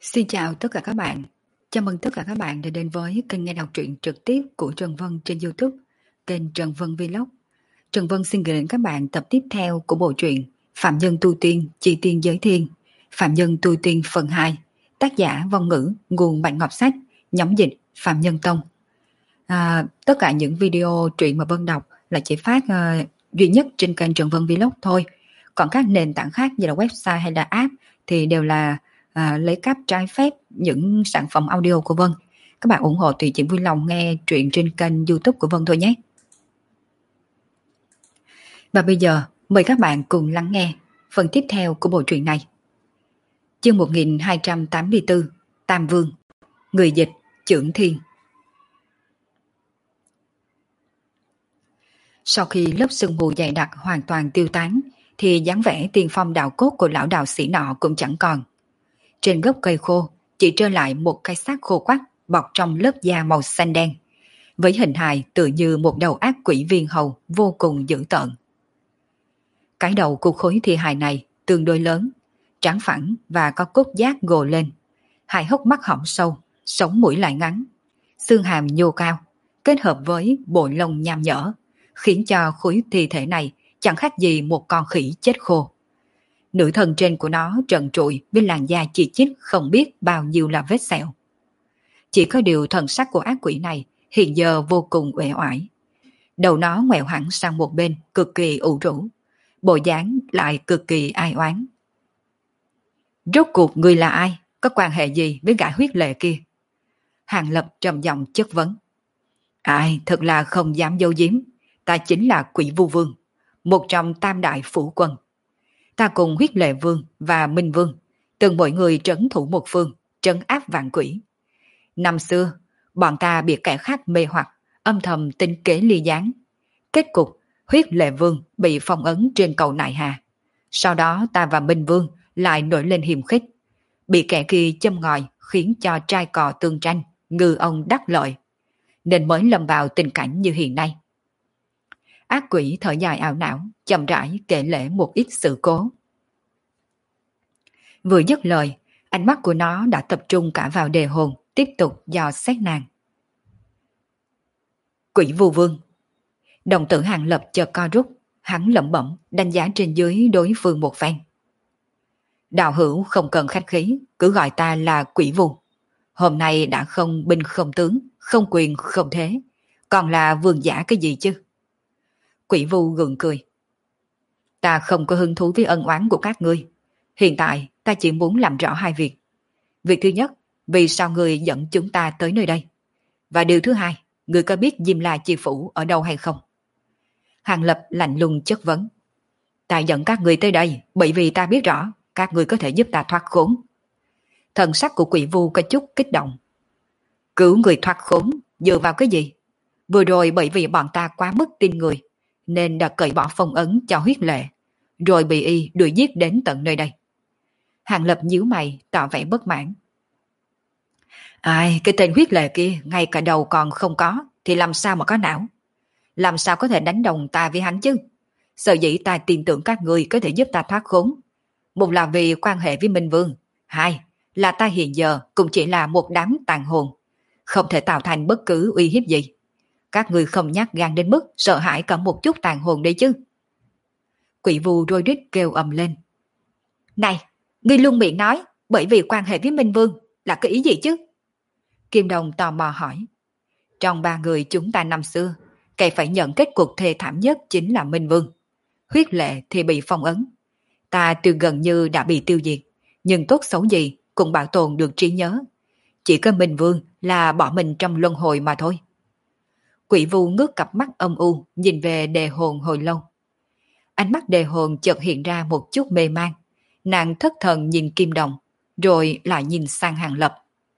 Xin chào tất cả các bạn. Chào mừng tất cả các bạn đã đến với kênh nghe đọc truyện trực tiếp của Trần Vân trên YouTube, kênh Trần Vân Vlog. Trần Vân xin gửi đến các bạn tập tiếp theo của bộ truyện Phạm Nhân Tu Tiên, Chi Tiên Giới Thiên, Phạm Nhân Tu Tiên phần 2, tác giả Vong Ngữ, nguồn Bạch Ngọc Sách, nhóm dịch Phạm Nhân Tông. Tất cả những video truyện mà Vân đọc là chỉ phát duy nhất trên kênh Trần Vân Vlog thôi. Còn các nền tảng khác như là website hay là app thì đều là lấy cắp trái phép những sản phẩm audio của Vân. Các bạn ủng hộ thì chỉ vui lòng nghe truyện trên kênh YouTube của Vân thôi nhé. Và bây giờ mời các bạn cùng lắng nghe phần tiếp theo của bộ truyện này. Chương 1284, Tam Vương. Người dịch Chưởng Thiên. Sau khi lớp sương mù dày đặc hoàn toàn tiêu tán thì dáng vẻ tiền phong đạo cốt của lão đạo sĩ nọ cũng chẳng còn. Trên gốc cây khô chỉ trơ lại một cái xác khô quắt bọc trong lớp da màu xanh đen, với hình hài tựa như một đầu ác quỷ viên hầu vô cùng dữ tợn. Cái đầu của khối thi hài này tương đối lớn, trắng phẳng và có cốt giác gồ lên, hai hốc mắt hõm sâu, sống mũi lại ngắn, xương hàm nhô cao, kết hợp với bộ lông nham nhở, khiến cho khối thi thể này chẳng khác gì một con khỉ chết khô. Nửa thân trên của nó trần trụi với làn da chi chít không biết bao nhiêu là vết sẹo. Chỉ có điều thần sắc của ác quỷ này hiện giờ vô cùng uể oải. Đầu nó ngoẹo hẳn sang một bên cực kỳ ủ rũ, bộ dáng lại cực kỳ ai oán. Rốt cuộc người là ai? Có quan hệ gì với gã huyết lệ kia? Hàng Lập trầm giọng chất vấn. Ai, thật là không dám giấu giếm. Ta chính là Quỷ Vu Vương, một trong tam đại phủ quân. Ta cùng huyết lệ vương và minh vương từng mỗi người trấn thủ một phương, trấn áp vạn quỷ. Năm xưa bọn ta bị kẻ khác mê hoặc, âm thầm tính kế ly gián. Kết cục huyết lệ vương bị phong ấn trên cầu Nại Hà. Sau đó ta và minh vương lại nổi lên hiềm khích, bị kẻ kia châm ngòi khiến cho trai cò tương tranh, ngư ông đắc lợi, nên mới lâm vào tình cảnh như hiện nay. Ác quỷ thở dài ảo não, chậm rãi kể lể một ít sự cố. Vừa dứt lời, ánh mắt của nó đã tập trung cả vào đề hồn, tiếp tục dò xét nàng. Quỷ Vu Vương. Đồng tử Hàng Lập chợt co rút, hắn lẩm bẩm đánh giá trên dưới đối phương một phen. Đạo hữu không cần khách khí, cứ gọi ta là Quỷ Vu. Hôm nay đã không binh không tướng, không quyền không thế, còn là vương giả cái gì chứ? Quỷ Vu gượng cười. Ta không có hứng thú với ân oán của các ngươi. Hiện tại ta chỉ muốn làm rõ hai việc. Việc thứ nhất, vì sao ngươi dẫn chúng ta tới nơi đây? Và điều thứ hai, ngươi có biết Diêm La Chi Phủ ở đâu hay không? Hàng Lập lạnh lùng chất vấn. Ta dẫn các ngươi tới đây bởi vì ta biết rõ các ngươi có thể giúp ta thoát khốn. Thần sắc của Quỷ Vu có chút kích động. Cứu người thoát khốn dựa vào cái gì? Vừa rồi bởi vì bọn ta quá mức tin người nên đã cởi bỏ phong ấn cho huyết lệ, rồi bị y đuổi giết đến tận nơi đây. Hàng Lập nhíu mày tỏ vẻ bất mãn. Ai, cái tên huyết lệ kia ngay cả đầu còn không có thì làm sao mà có não? Làm sao có thể đánh đồng ta với hắn chứ? Sở dĩ ta tin tưởng các người có thể giúp ta thoát khốn. Một là vì quan hệ với Minh Vương, hai là ta hiện giờ cũng chỉ là một đám tàn hồn, không thể tạo thành bất cứ uy hiếp gì. Các người không nhát gan đến mức sợ hãi cả một chút tàn hồn đấy chứ? Quỷ Vu rối rít kêu ầm lên. Này, ngươi luôn miệng nói bởi vì quan hệ với Minh Vương là cái ý gì chứ? Kim Đồng tò mò hỏi. Trong ba người chúng ta năm xưa, kẻ phải nhận kết cục thê thảm nhất chính là Minh Vương. Huyết lệ thì bị phong ấn. Ta từ gần như đã bị tiêu diệt, nhưng tốt xấu gì cũng bảo tồn được trí nhớ. Chỉ có Minh Vương là bỏ mình trong luân hồi mà thôi. Quỷ Vu ngước cặp mắt âm u nhìn về đề hồn hồi lâu. Ánh mắt đề hồn chợt hiện ra một chút mê man. Nàng thất thần nhìn Kim Đồng, rồi lại nhìn sang Hàng Lập.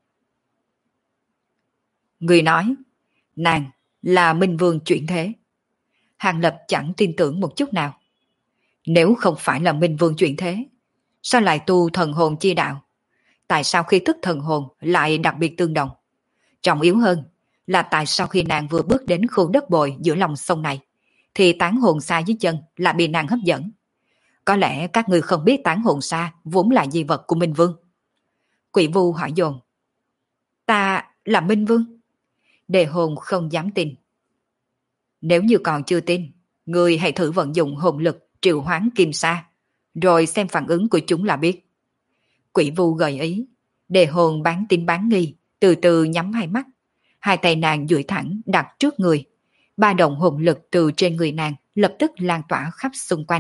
Người nói, nàng là Minh Vương chuyển thế. Hàng Lập chẳng tin tưởng một chút nào. Nếu không phải là Minh Vương chuyển thế, sao lại tu thần hồn chi đạo? Tại sao khi thức thần hồn lại đặc biệt tương đồng? Trọng yếu hơn là tại sao khi nàng vừa bước đến khu đất bồi giữa lòng sông này, thì tán hồn xa dưới chân lại bị nàng hấp dẫn. Có lẽ các người không biết tán hồn xa vốn là di vật của Minh Vương. Quỷ Vu hỏi dồn. Ta là Minh Vương. Đề hồn không dám tin. Nếu như còn chưa tin, người hãy thử vận dụng hồn lực triệu hoán kim sa, rồi xem phản ứng của chúng là biết. Quỷ Vu gợi ý. Đề hồn bán tín bán nghi, từ từ nhắm hai mắt. Hai tay nàng duỗi thẳng đặt trước người. Ba động hồn lực từ trên người nàng lập tức lan tỏa khắp xung quanh.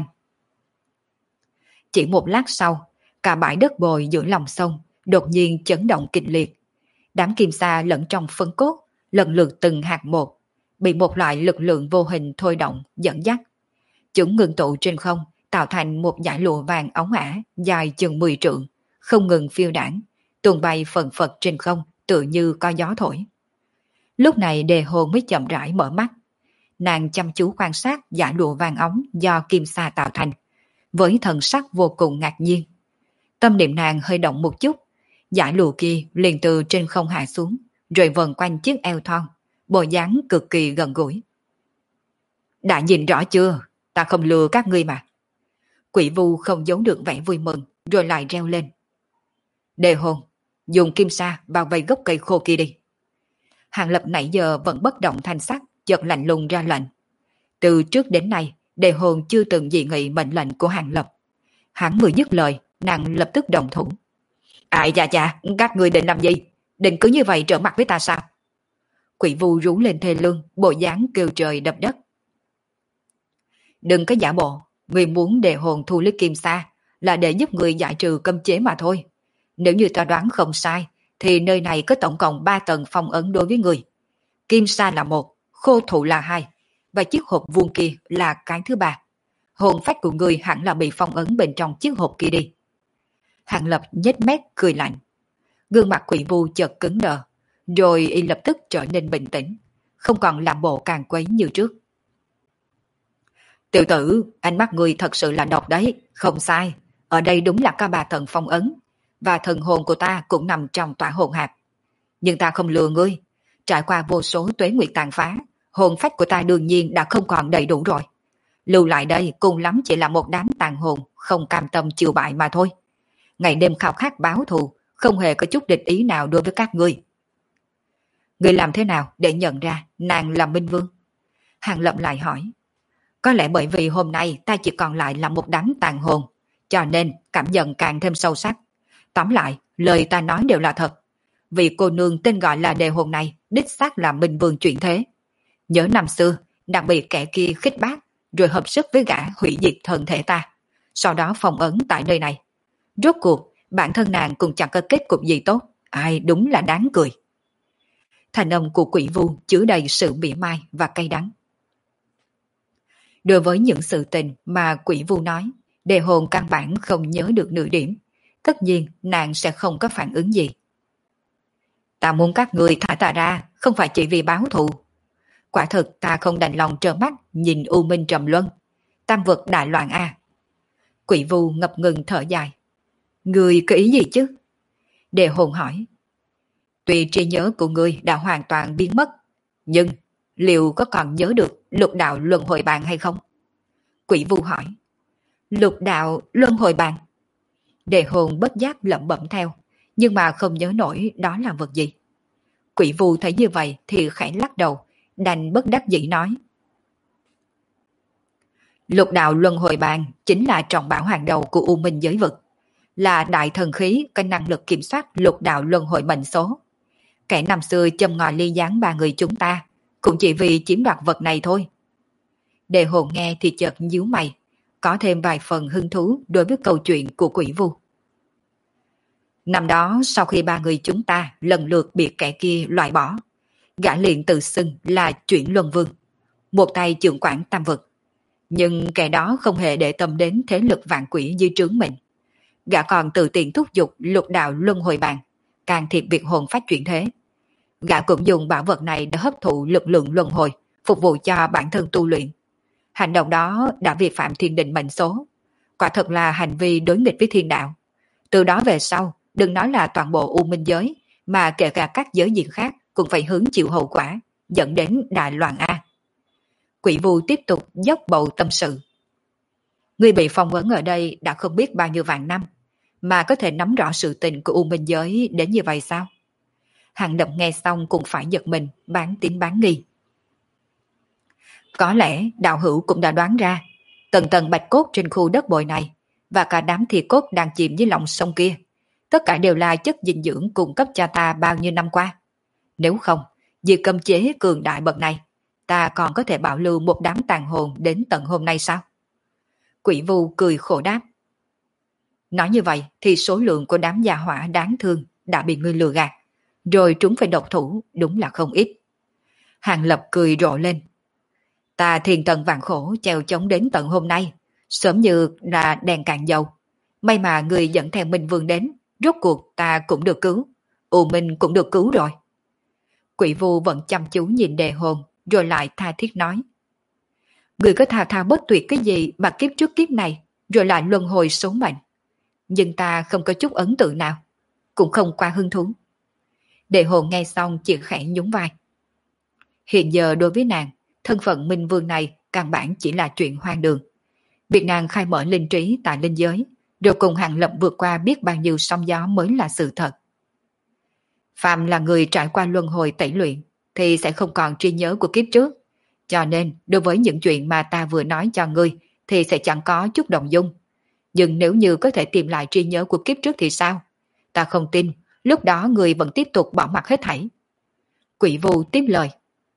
Chỉ một lát sau, cả bãi đất bồi giữa lòng sông đột nhiên chấn động kịch liệt. Đám kim sa lẫn trong phân cốt, lần lượt từng hạt một, bị một loại lực lượng vô hình thôi động, dẫn dắt. Chúng ngưng tụ trên không, tạo thành một dải lụa vàng óng ả dài chừng 10 trượng, không ngừng phiêu đãng, tuôn bay phần phật trên không, tựa như có gió thổi. Lúc này Đề hồn mới chậm rãi mở mắt. Nàng chăm chú quan sát dải lụa vàng óng do kim sa tạo thành, với thần sắc vô cùng ngạc nhiên. Tâm niệm nàng hơi động một chút, dải lụa kia liền từ trên không hạ xuống, rồi vần quanh chiếc eo thon, bộ dáng cực kỳ gần gũi. Đã nhìn rõ chưa, ta không lừa các ngươi mà. Quỷ Vu không giấu được vẻ vui mừng, rồi lại reo lên. Đề hồn, dùng kim sa bao vây gốc cây khô kia đi. Hàng Lập nãy giờ vẫn bất động thanh sắc, chợt lạnh lùng ra lệnh. Từ trước đến nay, Đề hồn chưa từng dị nghị mệnh lệnh của Hàng Lập. Hắn vừa dứt lời, nàng lập tức đồng thủ. Ai chà chà, các ngươi định làm gì? Định cứ như vậy trở mặt với ta sao? Quỷ Vu rú lên thê lương, bộ dáng kêu trời đập đất. Đừng có giả bộ, người muốn Đề hồn thu lấy kim sa là để giúp người giải trừ cấm chế mà thôi. Nếu như ta đoán không sai, thì nơi này có tổng cộng 3 tầng phong ấn đối với người. Kim sa là 1, khô thụ là 2, và chiếc hộp vuông kia là cái thứ 3. Hồn phách của người hẳn là bị phong ấn bên trong chiếc hộp kia đi. Hàng Lập nhếch mép cười lạnh. Gương mặt Quỷ Vu chợt cứng đờ, rồi y lập tức trở nên bình tĩnh, không còn làm bộ càng quấy như trước. Tiểu tử, ánh mắt người thật sự là độc đấy, không sai. Ở đây đúng là có 3 tầng phong ấn, và thần hồn của ta cũng nằm trong tỏa hồn hạp. Nhưng ta không lừa ngươi, trải qua vô số tuế nguyệt tàn phá, hồn phách của ta đương nhiên đã không còn đầy đủ rồi. Lưu lại đây cùng lắm chỉ là một đám tàn hồn không cam tâm chịu bại mà thôi. Ngày đêm khao khát báo thù, không hề có chút địch ý nào đối với các ngươi. Ngươi làm thế nào để nhận ra nàng là Minh Vương? Hàng Lập lại hỏi. Có lẽ bởi vì hôm nay ta chỉ còn lại là một đám tàn hồn, cho nên cảm nhận càng thêm sâu sắc. Tóm lại, lời ta nói đều là thật. Vì cô nương tên gọi là Đề hồn này đích xác là Minh Vương chuyển thế. Nhớ năm xưa, nàng bị kẻ kia khích bác, rồi hợp sức với gã hủy diệt thân thể ta, sau đó phong ấn tại nơi này. Rốt cuộc, bản thân nàng cũng chẳng có kết cục gì tốt, ai đúng là đáng cười. Thành âm của Quỷ Vu chứa đầy sự mỉa mai và cay đắng. Đối với những sự tình mà Quỷ Vu nói, Đề hồn căn bản không nhớ được nửa điểm, tất nhiên nàng sẽ không có phản ứng gì. Ta muốn các người thả ta ra, không phải chỉ vì báo thù. Quả thực ta không đành lòng trơ mắt nhìn U Minh trầm luân, tam vực đại loạn a. Quỷ Vu ngập ngừng thở dài. Người có ý gì chứ? Đề hồn hỏi. Tuy trí nhớ của ngươi đã hoàn toàn biến mất, nhưng liệu có còn nhớ được lục đạo luân hồi bàn hay không? Quỷ Vu hỏi. Lục đạo luân hồi bàn? Đề hồn bất giác lẩm bẩm theo, nhưng mà không nhớ nổi đó là vật gì. Quỷ Vu thấy như vậy thì khẽ lắc đầu, đành bất đắc dĩ nói. Lục đạo luân hồi bàn chính là trọng bảo hàng đầu của U Minh giới vực, là đại thần khí có năng lực kiểm soát lục đạo luân hồi mệnh số. Kẻ năm xưa châm ngòi ly gián 3 người chúng ta cũng chỉ vì chiếm đoạt vật này thôi. Đề hồn nghe thì chợt nhíu mày, có thêm vài phần hứng thú đối với câu chuyện của Quỷ Vu. Năm đó sau khi 3 người chúng ta lần lượt bị kẻ kia loại bỏ, gã liền tự xưng là Chuyển Luân Vương, một tay trưởng quản tam vực. Nhưng kẻ đó không hề để tâm đến thế lực vạn quỷ dưới trướng mình. Gã còn tự tiện thúc giục lục đạo luân hồi bàn, can thiệp việc hồn phách chuyển thế. Gã cũng dùng bảo vật này để hấp thụ lực lượng luân hồi, phục vụ cho bản thân tu luyện. Hành động đó đã vi phạm thiên định mệnh số, quả thật là hành vi đối nghịch với thiên đạo. Từ đó về sau, đừng nói là toàn bộ U Minh giới, mà kể cả các giới diện khác cũng phải hứng chịu hậu quả, dẫn đến đại loạn A. Quỷ Vu tiếp tục dốc bầu tâm sự. Ngươi bị phong ấn ở đây đã không biết bao nhiêu vạn năm, mà có thể nắm rõ sự tình của U Minh Giới đến như vậy sao? Hàng Lập nghe xong cũng phải giật mình, bán tín bán nghi. Có lẽ đạo hữu cũng đã đoán ra, tầng tầng bạch cốt trên khu đất bội này và cả đám thi cốt đang chìm dưới lòng sông kia, tất cả đều là chất dinh dưỡng cung cấp cho ta bao nhiêu năm qua. Nếu không, vì cấm chế cường đại bậc này, ta còn có thể bảo lưu một đám tàn hồn đến tận hôm nay sao? Quỷ Vu cười khổ đáp. Nói như vậy thì số lượng của đám gia hỏa đáng thương đã bị ngươi lừa gạt, rồi chúng phải độc thủ đúng là không ít. Hàng Lập cười rộ lên. Ta thiền tận vạn khổ treo chống đến tận hôm nay, sớm như là đèn cạn dầu. May mà người dẫn theo Minh Vương đến, rốt cuộc ta cũng được cứu, U Minh cũng được cứu rồi. Quỷ Vu vẫn chăm chú nhìn đề hồn, rồi lại tha thiết nói. Người có thao thao bất tuyệt cái gì mà kiếp trước kiếp này, rồi lại luân hồi số mệnh. Nhưng ta không có chút ấn tượng nào, cũng không quá hứng thú. Đề hồn nghe xong chỉ khẽ nhún vai. Hiện giờ đối với nàng, thân phận Minh Vương này căn bản chỉ là chuyện hoang đường. Việc nàng khai mở linh trí tại linh giới, rồi cùng Hàng Lập vượt qua biết bao nhiêu sóng gió mới là sự thật. Phạm là người trải qua luân hồi tẩy luyện, thì sẽ không còn trí nhớ của kiếp trước. Cho nên, đối với những chuyện mà ta vừa nói cho ngươi, thì sẽ chẳng có chút động dung. Nhưng nếu như có thể tìm lại trí nhớ của kiếp trước thì sao? Ta không tin, lúc đó ngươi vẫn tiếp tục bỏ mặc hết thảy. Quỷ Vu tiếp lời.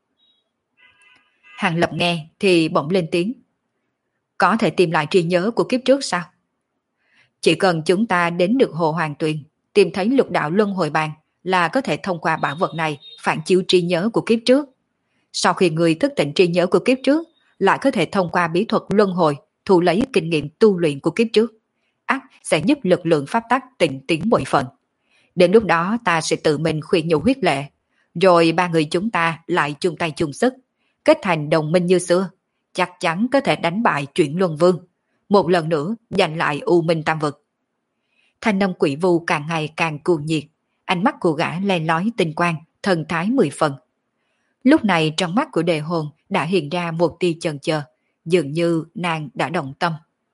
Hàng Lập nghe thì bỗng lên tiếng. Có thể tìm lại trí nhớ của kiếp trước sao? Chỉ cần chúng ta đến được Hồ Hoàng Tuyền, tìm thấy lục đạo luân hồi bàn là có thể thông qua bảo vật này phản chiếu trí nhớ của kiếp trước. Sau khi người thức tỉnh trí nhớ của kiếp trước, lại có thể thông qua bí thuật luân hồi thu lấy kinh nghiệm tu luyện của kiếp trước. Ắt sẽ giúp lực lượng pháp tắc tịnh tiến bội phận. Đến lúc đó ta sẽ tự mình khuyên nhủ huyết lệ, rồi ba người chúng ta lại chung tay chung sức, kết thành đồng minh như xưa, chắc chắn có thể đánh bại Chuyển Luân Vương, một lần nữa giành lại U Minh Tam Vực. Thanh âm Quỷ Vu càng ngày càng cuồng nhiệt, ánh mắt của gã le lói tinh quang, thần thái 10 phần. Lúc này trong mắt của đề hồn đã hiện ra một tia chần chờ, dường như nàng đã động tâm.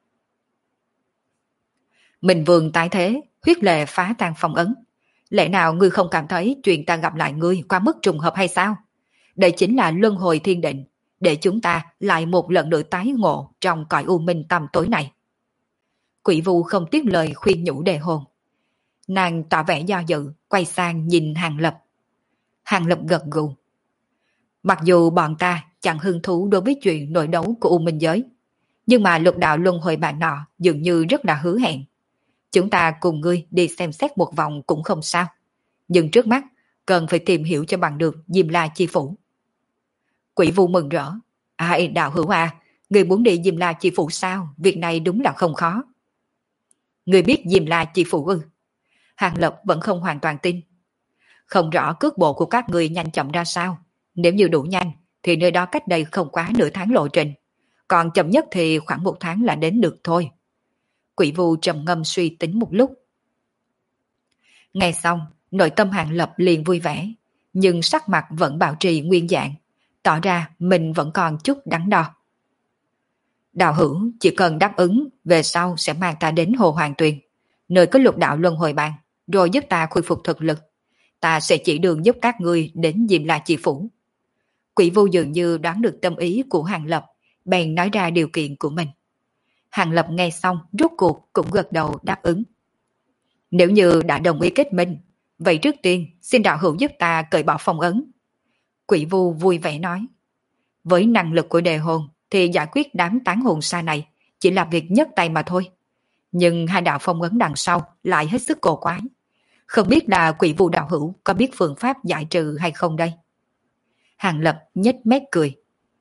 Minh Vương tái thế, huyết lệ phá tan phong ấn. Lẽ nào ngươi không cảm thấy chuyện ta gặp lại ngươi qua mức trùng hợp hay sao? Đây chính là luân hồi thiên định, để chúng ta lại một lần nữa tái ngộ trong cõi u minh tăm tối này. Quỷ Vu không tiếc lời khuyên nhủ đề hồn. Nàng tỏ vẻ do dự, quay sang nhìn Hàng Lập. Hàng Lập gật gù. Mặc dù bọn ta chẳng hứng thú đối với chuyện nội đấu của U Minh Giới, nhưng mà lục đạo luân hồi bạn nọ dường như rất là hứa hẹn. Chúng ta cùng ngươi đi xem xét một vòng cũng không sao. Nhưng trước mắt, cần phải tìm hiểu cho bằng được Diêm La Chi Phủ. Quỷ Vu mừng rỡ. Ai đạo hữu à, người muốn đi Diêm La Chi Phủ sao? Việc này đúng là không khó. Người biết Diêm La Chi Phủ ư? Hàng Lập vẫn không hoàn toàn tin. Không rõ cước bộ của các người nhanh chậm ra sao. Nếu như đủ nhanh, thì nơi đó cách đây không quá nửa tháng lộ trình. Còn chậm nhất thì khoảng 1 tháng là đến được thôi. Quỷ Vu trầm ngâm suy tính một lúc. Nghe xong, nội tâm Hàng Lập liền vui vẻ, nhưng sắc mặt vẫn bảo trì nguyên dạng, tỏ ra mình vẫn còn chút đắn đo. Đạo hữu chỉ cần đáp ứng, về sau sẽ mang ta đến Hồ Hoàng Tuyền, nơi có lục đạo luân hồi bàn, rồi giúp ta khôi phục thực lực. Ta sẽ chỉ đường giúp các ngươi đến Diêm La Chi Phủ. Quỷ Vu dường như đoán được tâm ý của Hàng Lập, bèn nói ra điều kiện của mình. Hàng Lập nghe xong rốt cuộc cũng gật đầu đáp ứng. Nếu như đã đồng ý kết minh, vậy trước tiên xin đạo hữu giúp ta cởi bỏ phong ấn. Quỷ Vu vui vẻ nói. Với năng lực của đề hồn thì giải quyết đám tán hồn xa này chỉ là việc nhấc tay mà thôi. Nhưng hai đạo phong ấn đằng sau lại hết sức cổ quái. Không biết là Quỷ Vu đạo hữu có biết phương pháp giải trừ hay không đây? Hàng Lập nhếch mép cười.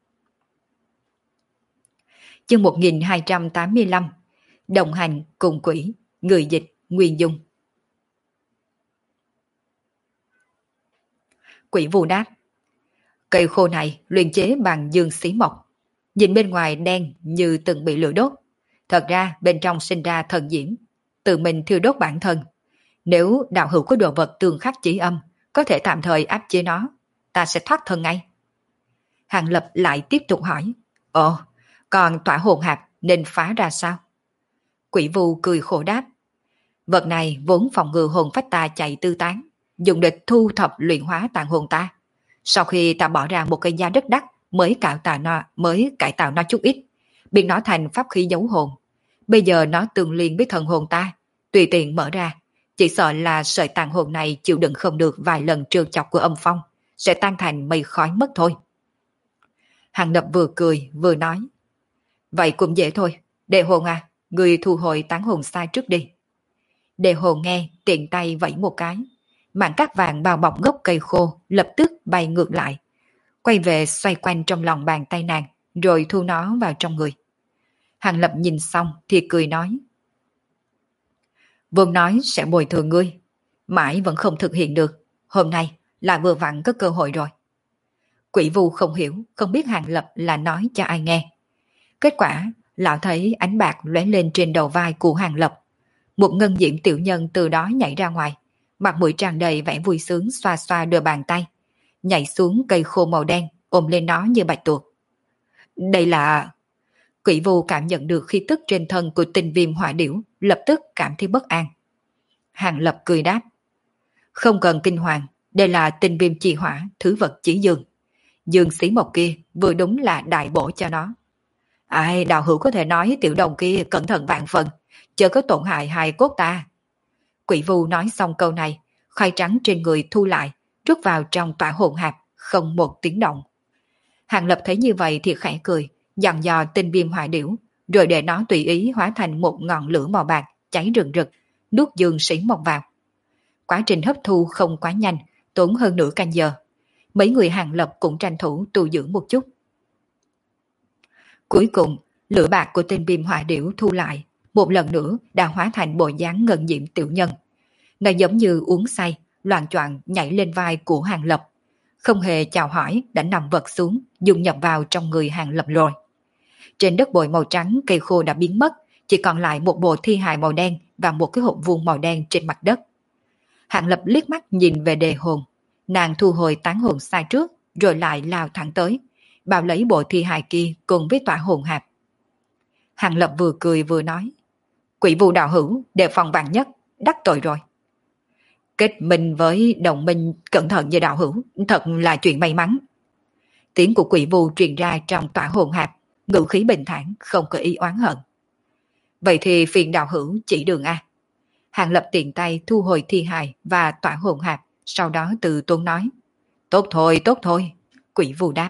Chương 1285. Đồng hành cùng quỷ, người dịch Nguyên Dung. Quỷ Vu đáp. Cây khô này luyện chế bằng dương xí mộc. Nhìn bên ngoài đen như từng bị lửa đốt. Thật ra bên trong sinh ra thần diễm, tự mình thiêu đốt bản thân. Nếu đạo hữu có đồ vật tương khắc chỉ âm, có thể tạm thời áp chế nó, ta sẽ thoát thân ngay. Hàng Lập lại tiếp tục hỏi. Ồ, còn tỏa hồn hạt nên phá ra sao? Quỷ Vu cười khổ đáp. Vật này vốn phòng ngừa hồn phách ta chạy tư tán, dùng để thu thập luyện hóa tàn hồn ta. Sau khi ta bỏ ra một cái giá rất đắt mới cải tạo nó chút ít, biến nó thành pháp khí giấu hồn. Bây giờ nó tương liên với thần hồn ta, tùy tiện mở ra, chỉ sợ là sợi tàn hồn này chịu đựng không được vài lần trêu chọc của âm phong, sẽ tan thành mây khói mất thôi. Hàng Lập vừa cười vừa nói, vậy cũng dễ thôi, Đề Hồn à, người thu hồi tán hồn sai trước đi. Đề Hồn nghe, tiện tay vẫy một cái, mảng cát vàng bao bọc gốc cây khô lập tức bay ngược lại, quay về xoay quanh trong lòng bàn tay nàng, rồi thu nó vào trong người. Hàng Lập nhìn xong thì cười nói, vốn nói sẽ bồi thường ngươi, mãi vẫn không thực hiện được, hôm nay là vừa vặn có cơ hội rồi. Quỷ Vu không hiểu, không biết Hàng Lập là nói cho ai nghe. Kết quả, lão thấy ánh bạc lóe lên trên đầu vai của Hàng Lập. Một ngân diễm tiểu nhân từ đó nhảy ra ngoài, mặt mũi tràn đầy vẻ vui sướng xoa xoa đôi bàn tay, nhảy xuống cây khô màu đen, ôm lên nó như bạch tuộc. Đây là... Quỷ Vu cảm nhận được khí tức trên thân của Tinh Viêm hỏa điểu, lập tức cảm thấy bất an. Hàng Lập cười đáp, không cần kinh hoàng, đây là Tinh Viêm chi hỏa, thứ vật chỉ dương. Dương xí mộc kia vừa đúng là đại bổ cho nó. Ai, đạo hữu có thể nói tiểu đồng kia cẩn thận vạn phần, chớ có tổn hại hài cốt ta. Quỷ Vu nói xong câu này, khoai trắng trên người thu lại, rút vào trong tỏa hồn hạp, không một tiếng động. Hàng Lập thấy như vậy thì khẽ cười, dặn dò Tinh Viêm hỏa điểu, rồi để nó tùy ý hóa thành một ngọn lửa màu bạc cháy rừng rực, nuốt dương sĩ mộc vào. Quá trình hấp thu không quá nhanh, tốn hơn nửa canh giờ. Mấy người Hàng Lập cũng tranh thủ tu dưỡng một chút. Cuối cùng, lửa bạc của Tinh Viêm hỏa điểu thu lại, một lần nữa đã hóa thành bộ dáng ngân diễm tiểu nhân. Nó giống như uống say, loạng choạng nhảy lên vai của Hàng Lập, không hề chào hỏi đã nằm vật xuống, dung nhập vào trong người Hàng Lập rồi. Trên đất bụi màu trắng, cây khô đã biến mất, chỉ còn lại một bộ thi hài màu đen và một cái hộp vuông màu đen trên mặt đất. Hàng Lập liếc mắt nhìn về Đề Hồn, nàng thu hồi tán hồn sai trước, rồi lại lao thẳng tới, bao lấy bộ thi hài kia cùng với tỏa hồn hạp. Hàng Lập vừa cười vừa nói, Quỷ Vu đạo hữu đề phòng vạn nhất, đắc tội rồi. Kết minh với đồng minh cẩn thận với đạo hữu, thật là chuyện may mắn. Tiếng của Quỷ Vu truyền ra trong tỏa hồn hạp, ngữ khí bình thản, không có ý oán hận. Vậy thì phiền đạo hữu chỉ đường a. Hàng Lập tiện tay thu hồi thi hài và tỏa hồn hạp, sau đó từ tốn nói, tốt thôi, Quỷ Vu đáp.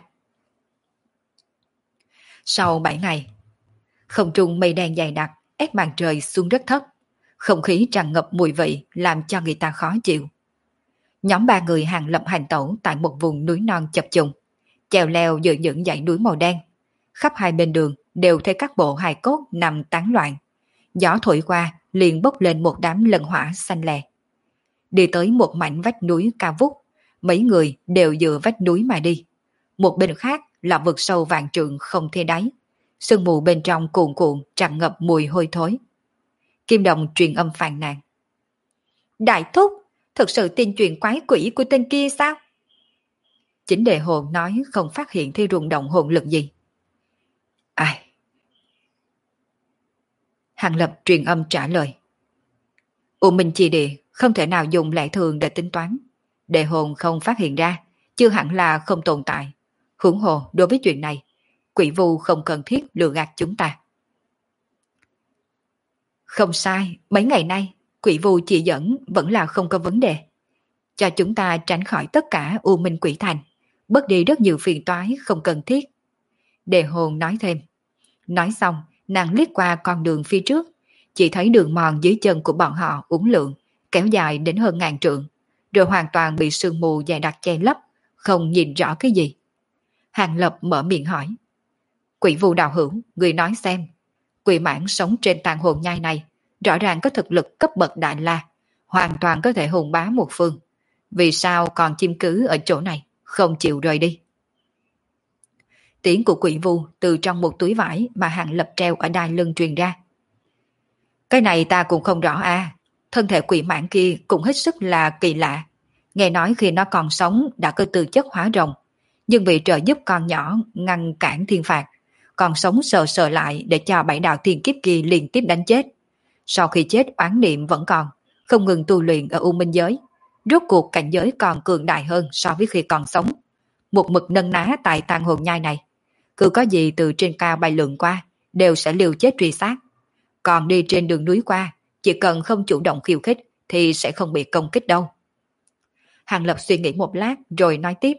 Sau 7 ngày, không trung mây đen dày đặc, ép màn trời xuống rất thấp, không khí tràn ngập mùi vị làm cho người ta khó chịu. Nhóm 3 người Hàng Lập hành tẩu tại một vùng núi non chập trùng, chèo leo giữa những dãy núi màu đen. Khắp hai bên đường đều thấy các bộ hài cốt nằm tán loạn. Gió thổi qua liền bốc lên một đám lân hỏa xanh lè. Đi tới một mảnh vách núi cao vút, mấy người đều dựa vách núi mà đi. Một bên khác là vực sâu vạn trượng không thể đáy, sương mù bên trong cuồn cuộn tràn ngập mùi hôi thối. Kim Đồng truyền âm phàn nàn, đại thúc, thực sự tin chuyện quái quỷ của tên kia sao? Chính Đề Hồn nói không phát hiện thấy rung động hồn lực gì. Ai? Hàng Lập truyền âm trả lời, U Minh Chi Địa không thể nào dùng lẽ thường để tính toán. Đề Hồn không phát hiện ra, chưa hẳn là không tồn tại. Huống hồ đối với chuyện này, Quỷ Vu không cần thiết lừa gạt chúng ta. Không sai, mấy ngày nay, Quỷ Vu chỉ dẫn vẫn là không có vấn đề. Cho chúng ta tránh khỏi tất cả U Minh Quỷ Thành, bớt đi rất nhiều phiền toái không cần thiết. Đề Hồn nói thêm. Nói xong, nàng liếc qua con đường phía trước, chỉ thấy đường mòn dưới chân của bọn họ uốn lượn, kéo dài đến hơn 1000 trượng, rồi hoàn toàn bị sương mù dày đặc che lấp, không nhìn rõ cái gì. Hàng Lập mở miệng hỏi, Quỷ Vu đạo hữu, người nói xem, quỷ mãn sống trên tàn hồn nhai này, rõ ràng có thực lực cấp bậc đại la, hoàn toàn có thể hùng bá một phương. Vì sao còn chiếm cứ ở chỗ này, không chịu rời đi? Tiếng của Quỷ Vu từ trong một túi vải mà Hàng Lập treo ở đai lưng truyền ra. Cái này ta cũng không rõ a. Thân thể quỷ mãn kia cũng hết sức là kỳ lạ. Nghe nói khi nó còn sống đã có tư chất hóa rồng, nhưng vì trợ giúp con nhỏ ngăn cản thiên phạt, còn sống sờ sờ lại để cho 7 đạo thiên kiếp kia liên tiếp đánh chết. Sau khi chết oán niệm vẫn còn, không ngừng tu luyện ở U Minh Giới. Rốt cuộc cảnh giới còn cường đại hơn so với khi còn sống. Một mực nâng ná tại tàn hồn nhai này. Cứ có gì từ trên cao bay lượn qua, đều sẽ liều chết truy sát. Còn đi trên đường núi qua, chỉ cần không chủ động khiêu khích thì sẽ không bị công kích đâu. Hàng Lập suy nghĩ một lát rồi nói tiếp.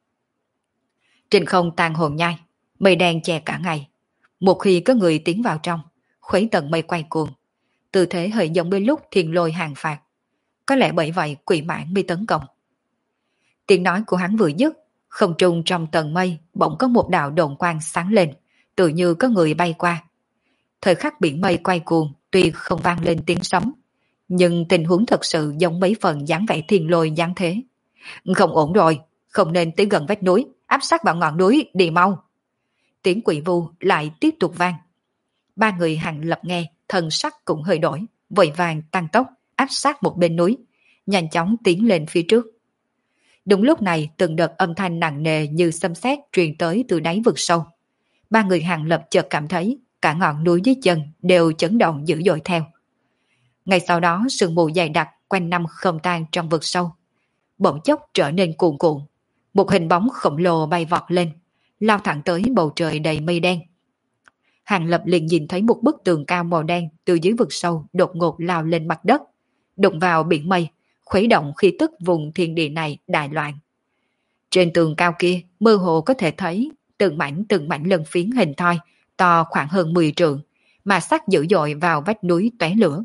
Trên không tàn hồn nhai, mây đen che cả ngày. Một khi có người tiến vào trong, khuấy tầng mây quay cuồng. Tư thế hơi giống với lúc thiên lôi hàng phạt. Có lẽ bởi vậy quỷ mãn mới tấn công. Tiếng nói của hắn vừa dứt, không trung trong tầng mây bỗng có một đạo đồn quang sáng lên, tự như có người bay qua. Thời khắc biển mây quay cuồng, tuy không vang lên tiếng sấm, nhưng tình huống thật sự giống mấy phần dáng vẻ thiên lôi dáng thế. Không ổn rồi, không nên tới gần vách núi, áp sát vào ngọn núi, đi mau. Tiếng quỷ vu lại tiếp tục vang. Ba người Hàng Lập nghe, thần sắc cũng hơi đổi, vội vàng tăng tốc, áp sát một bên núi, nhanh chóng tiến lên phía trước. Đúng lúc này, từng đợt âm thanh nặng nề như xâm sét truyền tới từ đáy vực sâu. Ba người Hàng Lập chợt cảm thấy cả ngọn núi dưới chân đều chấn động dữ dội theo. Ngay sau đó, sương mù dày đặc quanh năm không tan trong vực sâu, bỗng chốc trở nên cuồn cuộn. Một hình bóng khổng lồ bay vọt lên, lao thẳng tới bầu trời đầy mây đen. Hàng Lập liền nhìn thấy một bức tường cao màu đen từ dưới vực sâu đột ngột lao lên mặt đất, đụng vào biển mây, khuấy động khí tức vùng thiên địa này đại loạn. Trên tường cao kia, mơ hồ có thể thấy từng mảnh lân phiến hình thoi, to khoảng hơn 10 trượng, mà sắc dữ dội vào vách núi tóe lửa.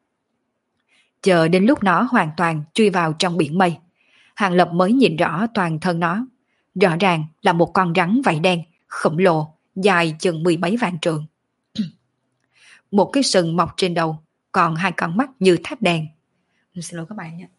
Chờ đến lúc nó hoàn toàn chui vào trong biển mây, Hàng Lập mới nhìn rõ toàn thân nó. Rõ ràng là một con rắn vảy đen, khổng lồ, dài chừng 10 mấy vạn trượng. Một cái sừng mọc trên đầu, còn hai con mắt như tháp đèn. Xin lỗi các bạn nhé.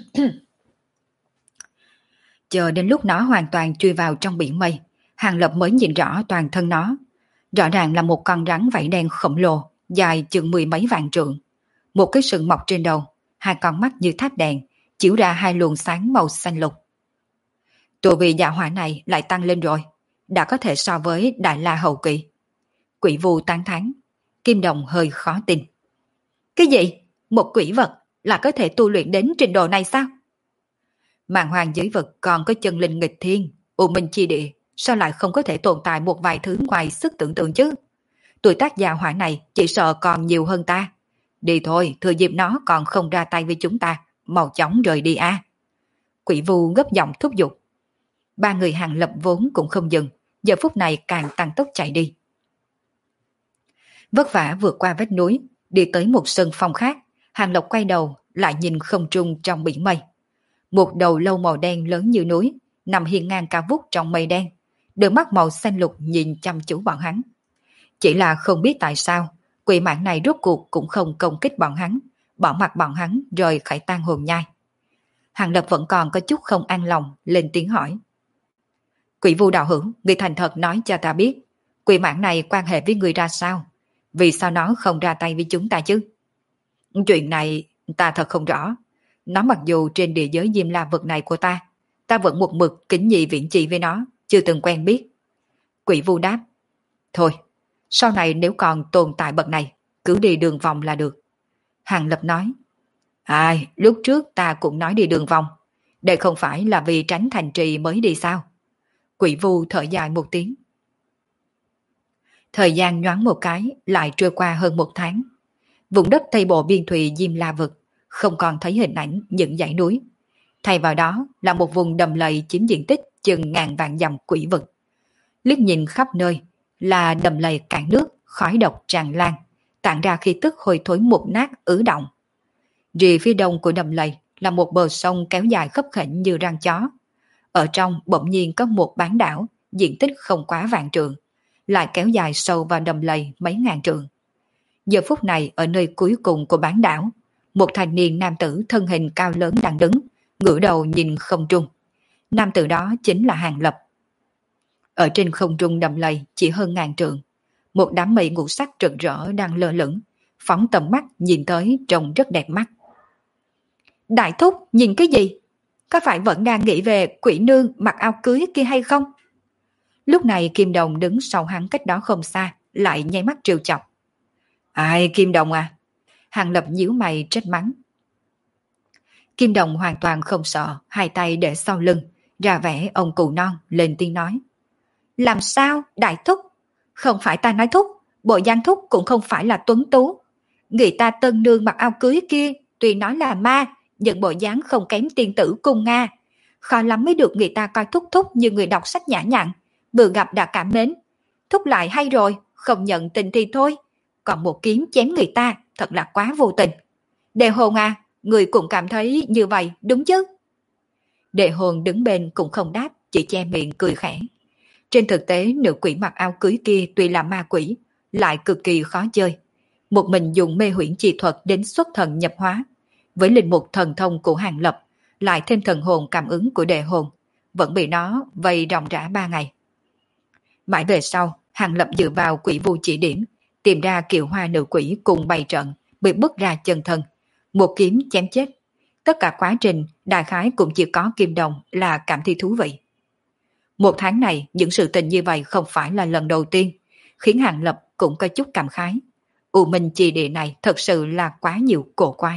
Chờ đến lúc nó hoàn toàn chui vào trong biển mây, Hàng Lập mới nhìn rõ toàn thân nó. Rõ ràng là một con rắn vảy đen khổng lồ, dài chừng 10 mấy vạn trượng. Một cái sừng mọc trên đầu, hai con mắt như tháp đèn, chiếu ra hai luồng sáng màu xanh lục. Tu vi dạ hỏa này lại tăng lên rồi, đã có thể so với Đại La hậu kỳ. Quỷ Vu tán thán, Kim Đồng hơi khó tin. Cái gì? Một quỷ vật là có thể tu luyện đến trình độ này sao? Màn hoàng giới vực còn có chân linh nghịch thiên, U Minh chi địa, sao lại không có thể tồn tại một vài thứ ngoài sức tưởng tượng chứ? Tuổi tác dạ hỏa này chỉ sợ còn nhiều hơn ta. Đi thôi, thừa dịp nó còn không ra tay với chúng ta, mau chóng rời đi a. Quỷ Vu gấp giọng thúc giục. Ba người Hàng Lập vốn cũng không dừng, giờ phút này càng tăng tốc chạy đi. Vất vả vượt qua vách núi, đi tới một sân phong khác, Hàng Lập quay đầu lại nhìn không trung trong biển mây. Một đầu lâu màu đen lớn như núi, nằm hiên ngang cao vút trong mây đen, đôi mắt màu xanh lục nhìn chăm chú bọn hắn. Chỉ là không biết tại sao, quỷ mãn này rốt cuộc cũng không công kích bọn hắn, bỏ mặc bọn hắn rời khỏi tang hồn nhai. Hàng Lập vẫn còn có chút không an lòng, lên tiếng hỏi. Quỷ Vu đạo hữu, người thành thật nói cho ta biết, quỷ mãn này quan hệ với người ra sao? Vì sao nó không ra tay với chúng ta chứ? Chuyện này ta thật không rõ. Nó mặc dù trên địa giới Diêm La vực này của ta vẫn một mực kính nhị viễn chi với nó, chưa từng quen biết. Quỷ Vu đáp. Thôi, sau này nếu còn tồn tại bậc này, cứ đi đường vòng là được. Hàng Lập nói. Ai, lúc trước ta cũng nói đi đường vòng. Đây không phải là vì tránh thành trì mới đi sao? Quỷ Vu thở dài một tiếng. Thời gian nhoáng một cái, lại trôi qua hơn một tháng. Vùng đất Tây Bộ biên thùy Diêm La vực không còn thấy hình ảnh những dãy núi. Thay vào đó là một vùng đầm lầy chiếm diện tích chừng ngàn vạn dặm quỷ vực. Liếc nhìn khắp nơi là đầm lầy cạn nước, khói độc tràn lan, tản ra khí tức hôi thối mục nát ứ động. Rìa phía đông của đầm lầy là một bờ sông kéo dài khấp khểnh như răng chó. Ở trong bỗng nhiên có một bán đảo, diện tích không quá vạn trượng, lại kéo dài sâu vào đầm lầy mấy ngàn trượng. Giờ phút này ở nơi cuối cùng của bán đảo, một thanh niên nam tử thân hình cao lớn đang đứng, ngửa đầu nhìn không trung. Nam tử đó chính là Hàng Lập. Ở trên không trung đầm lầy chỉ hơn ngàn trượng, một đám mây ngũ sắc rực rỡ đang lơ lửng, phóng tầm mắt nhìn tới trông rất đẹp mắt. Đại thúc, nhìn cái gì? Có phải vẫn đang nghĩ về quỷ nương mặc áo cưới kia hay không? Lúc này Kim Đồng đứng sau hắn cách đó không xa, lại nháy mắt trêu chọc. Ai Kim Đồng à? Hàng Lập nhíu mày trách mắng. Kim Đồng hoàn toàn không sợ, hai tay để sau lưng, ra vẻ ông cụ non, lên tiếng nói. Làm sao, đại thúc? Không phải ta nói thúc, bộ Giang thúc cũng không phải là tuấn tú. Người ta tân nương mặc áo cưới kia, tuy nói là ma, nhưng bộ dáng không kém tiên tử cung Nga. Khó lắm mới được người ta coi thúc thúc như người đọc sách nhã nhặn, vừa gặp đã cảm mến. Thúc lại hay rồi, không nhận tình thì thôi. Còn một kiếm chém người ta, thật là quá vô tình. Đề Hồn à, người cũng cảm thấy như vậy đúng chứ? Đề Hồn đứng bên cũng không đáp, chỉ che miệng cười khẽ. Trên thực tế nữ quỷ mặc áo cưới kia tuy là ma quỷ, lại cực kỳ khó chơi. Một mình dùng mê huyễn chi thuật đến xuất thần nhập hóa. Với linh mục thần thông của Hàng Lập, lại thêm thần hồn cảm ứng của Đề Hồn, vẫn bị nó vây ròng rã 3 ngày. Mãi về sau, Hàng Lập dựa vào quỷ vu chỉ điểm, tìm ra kiều hoa nữ quỷ cùng bày trận, bị bức ra chân thân. Một kiếm chém chết. Tất cả quá trình, đại khái cũng chỉ có Kim Đồng là cảm thấy thú vị. Một tháng này, những sự tình như vậy không phải là lần đầu tiên, khiến Hàng Lập cũng có chút cảm khái. U Minh Chi Địa này thật sự là quá nhiều cổ quái.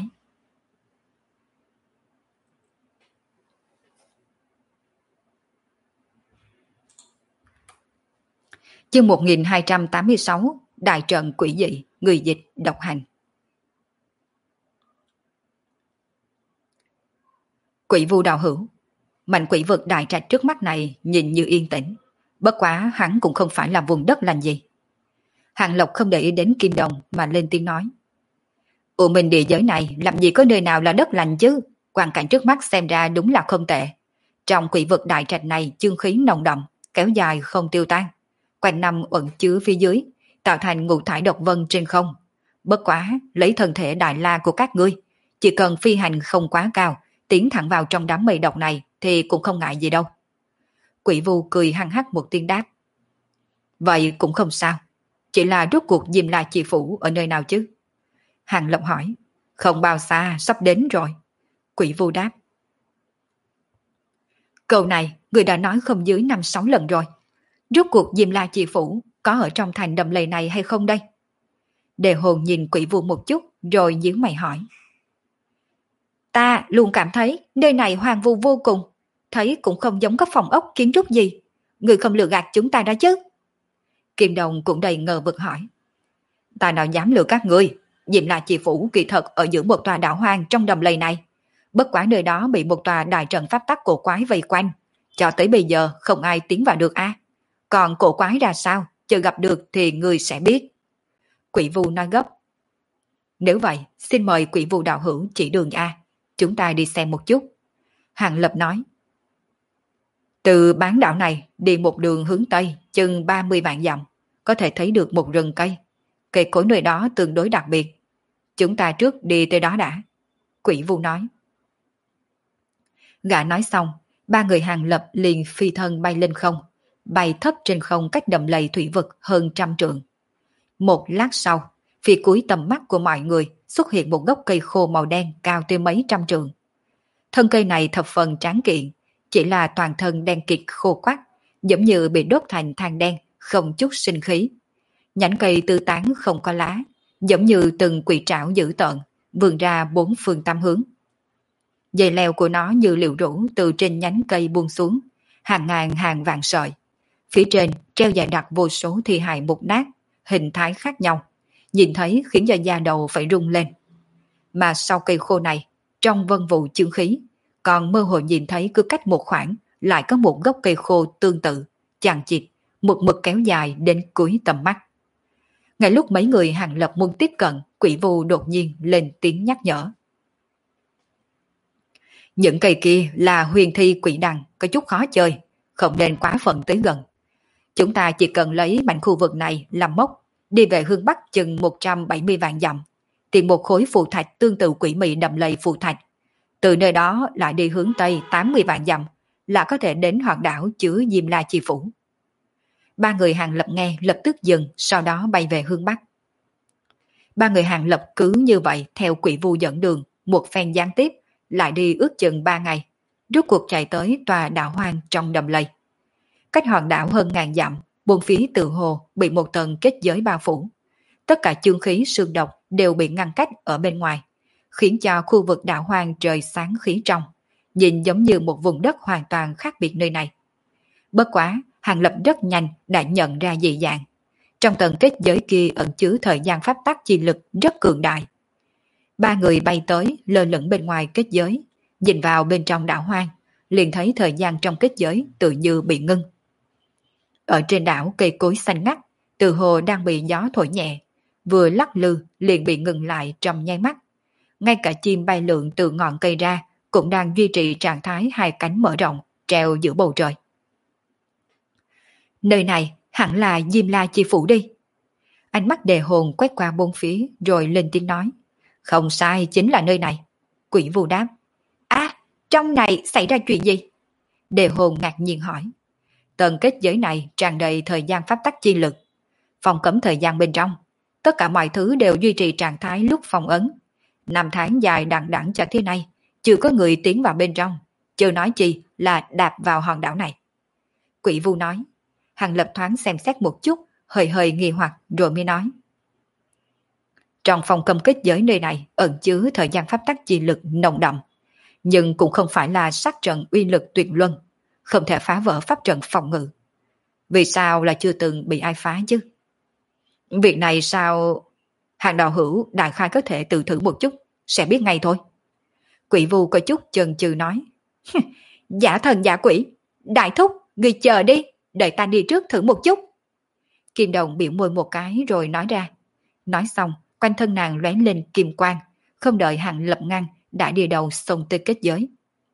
Chương 1286, Đại trận quỷ dị, người dịch, độc hành. Quỷ vu đạo hữu, mạnh quỷ vực đại trạch trước mắt này nhìn như yên tĩnh. Bất quá hắn cũng không phải là vùng đất lành gì. Hàng Lộc không để ý đến Kim Đồng mà lên tiếng nói. U Minh địa giới này làm gì có nơi nào là đất lành chứ? Hoàn cảnh trước mắt xem ra đúng là không tệ. Trong quỷ vực đại trạch này chương khí nồng đậm, kéo dài không tiêu tan. Quanh năm ẩn chứa phía dưới, tạo thành ngũ thải độc vân trên không. Bất quá, lấy thân thể đại la của các ngươi, chỉ cần phi hành không quá cao, tiến thẳng vào trong đám mây độc này thì cũng không ngại gì đâu. Quỷ vu cười hăng hắc một tiếng đáp. Vậy cũng không sao. Chỉ là rốt cuộc Diêm La Chi Phủ ở nơi nào chứ? Hàng Lập hỏi. Không bao xa, sắp đến rồi. Quỷ vu đáp. Câu này, người đã nói không dưới 5-6 lần rồi. Rốt cuộc Diêm La Chi Phủ có ở trong thành đầm lầy này hay không đây? Đề Hồn nhìn quỷ vu một chút, rồi nhíu mày hỏi. Ta luôn cảm thấy nơi này hoang vu vô cùng. Thấy cũng không giống có phòng ốc kiến trúc gì. Người không lừa gạt chúng ta đó chứ? Kim Đồng cũng đầy ngờ vực hỏi. Ta nào dám lừa các ngươi. Diệm La Chi Phủ kỳ thật ở giữa một tòa đảo hoang trong đầm lầy này. Bất quá nơi đó bị một tòa đại trận pháp tắc cổ quái vây quanh. Cho tới bây giờ không ai tiến vào được a. Còn cổ quái ra sao, chờ gặp được thì ngươi sẽ biết. Quỷ vu nói gấp. Nếu vậy, xin mời quỷ vu đạo hữu chỉ đường a. Chúng ta đi xem một chút. Hàng Lập nói. Từ bán đảo này đi một đường hướng Tây chừng 30 vạn dặm, có thể thấy được một rừng cây. Cây cối nơi đó tương đối đặc biệt. Chúng ta trước đi tới đó đã. Quỷ vu nói. Gã nói xong, ba người Hàng Lập liền phi thân bay lên không, bay thấp trên không cách đầm lầy thủy vực hơn 100 trượng. Một lát sau, phía cuối tầm mắt của mọi người xuất hiện một gốc cây khô màu đen cao tới mấy trăm trượng. Thân cây này thập phần tráng kiện, chỉ là toàn thân đen kịt khô quắt, giống như bị đốt thành than đen, không chút sinh khí. Nhánh cây tứ tán không có lá, giống như từng quỷ trảo dữ tợn, vươn ra bốn phương tám hướng. Dây leo của nó như liệu rũ từ trên nhánh cây buông xuống, hàng ngàn hàng vạn sợi. Phía trên treo dài đặc vô số thi hài mục nát, hình thái khác nhau, nhìn thấy khiến cho da đầu phải rung lên. Mà sau cây khô này, trong vân vụ chương khí, còn mơ hồ nhìn thấy cứ cách một khoảng lại có một gốc cây khô tương tự, chằng chịt, mực mực kéo dài đến cuối tầm mắt. Ngay lúc mấy người Hàng Lập muốn tiếp cận, quỷ vu đột nhiên lên tiếng nhắc nhở. Những cây kia là huyền thi quỷ đằng, có chút khó chơi, không nên quá phận tới gần. Chúng ta chỉ cần lấy mảnh khu vực này làm mốc, đi về hướng Bắc chừng 170 vạn dặm, tìm một khối phù thạch tương tự quỷ mị đầm lầy phù thạch. Từ nơi đó lại đi hướng Tây 80 vạn dặm, là có thể đến hòn đảo chứa Diêm La Chi Phủ. Ba người Hàng Lập nghe lập tức dừng, sau đó bay về hướng Bắc. Ba người Hàng Lập cứ như vậy theo quỷ vu dẫn đường, một phen gián tiếp, lại đi ước chừng 3 ngày, rốt cuộc chạy tới tòa đảo hoang trong đầm lầy. Cách hòn đảo hơn ngàn dặm, bốn phía tự hồ bị một tầng kết giới bao phủ. tất cả chương khí xương độc đều bị ngăn cách ở bên ngoài, khiến cho khu vực đạo hoang trời sáng khí trong, nhìn giống như một vùng đất hoàn toàn khác biệt nơi này. Bất quá, Hàng Lập rất nhanh đã nhận ra dị dạng. Trong tầng kết giới kia ẩn chứa thời gian pháp tắc chi lực rất cường đại. Ba người bay tới lơ lửng bên ngoài kết giới, nhìn vào bên trong đảo hoang, liền thấy thời gian trong kết giới tự như bị ngưng. Ở trên đảo cây cối xanh ngắt, từ hồ đang bị gió thổi nhẹ, vừa lắc lư liền bị ngừng lại trong nháy mắt. Ngay cả chim bay lượn từ ngọn cây ra cũng đang duy trì trạng thái hai cánh mở rộng, treo giữa bầu trời. Nơi này hẳn là Diêm La Chi Phủ đi. Ánh mắt đề hồn quét qua bốn phía rồi lên tiếng nói. Không sai, chính là nơi này. Quỷ Vu đáp. Trong này xảy ra chuyện gì? Đề hồn ngạc nhiên hỏi. Tầng kết giới này tràn đầy thời gian pháp tắc chi lực. Phong cấm thời gian bên trong. Tất cả mọi thứ đều duy trì trạng thái lúc phong ấn. 5 tháng dài đằng đẵng cho thế này, chưa có người tiến vào bên trong. Chưa nói chi là đạp vào hòn đảo này. Quỷ Vu nói. Hàng Lập thoáng xem xét một chút, hơi hơi nghi hoặc rồi mới nói. Trong phòng cấm kết giới nơi này ẩn chứa thời gian pháp tắc chi lực nồng đậm, nhưng cũng không phải là sát trận uy lực tuyệt luân, không thể phá vỡ pháp trận phòng ngự. Vì sao là chưa từng bị ai phá chứ? Việc này sao... Hàng đạo hữu đại khai có thể tự thử một chút, sẽ biết ngay thôi. Quỷ Vu có chút chần chừ nói. Giả thần giả quỷ, đại thúc, người chờ đi, đợi ta đi trước thử một chút. Kim Đồng biểu môi một cái rồi nói ra. Nói xong, quanh thân nàng lóe lên kim quang, không đợi Hàng Lập ngăn, đã đi đầu xông tới kết giới.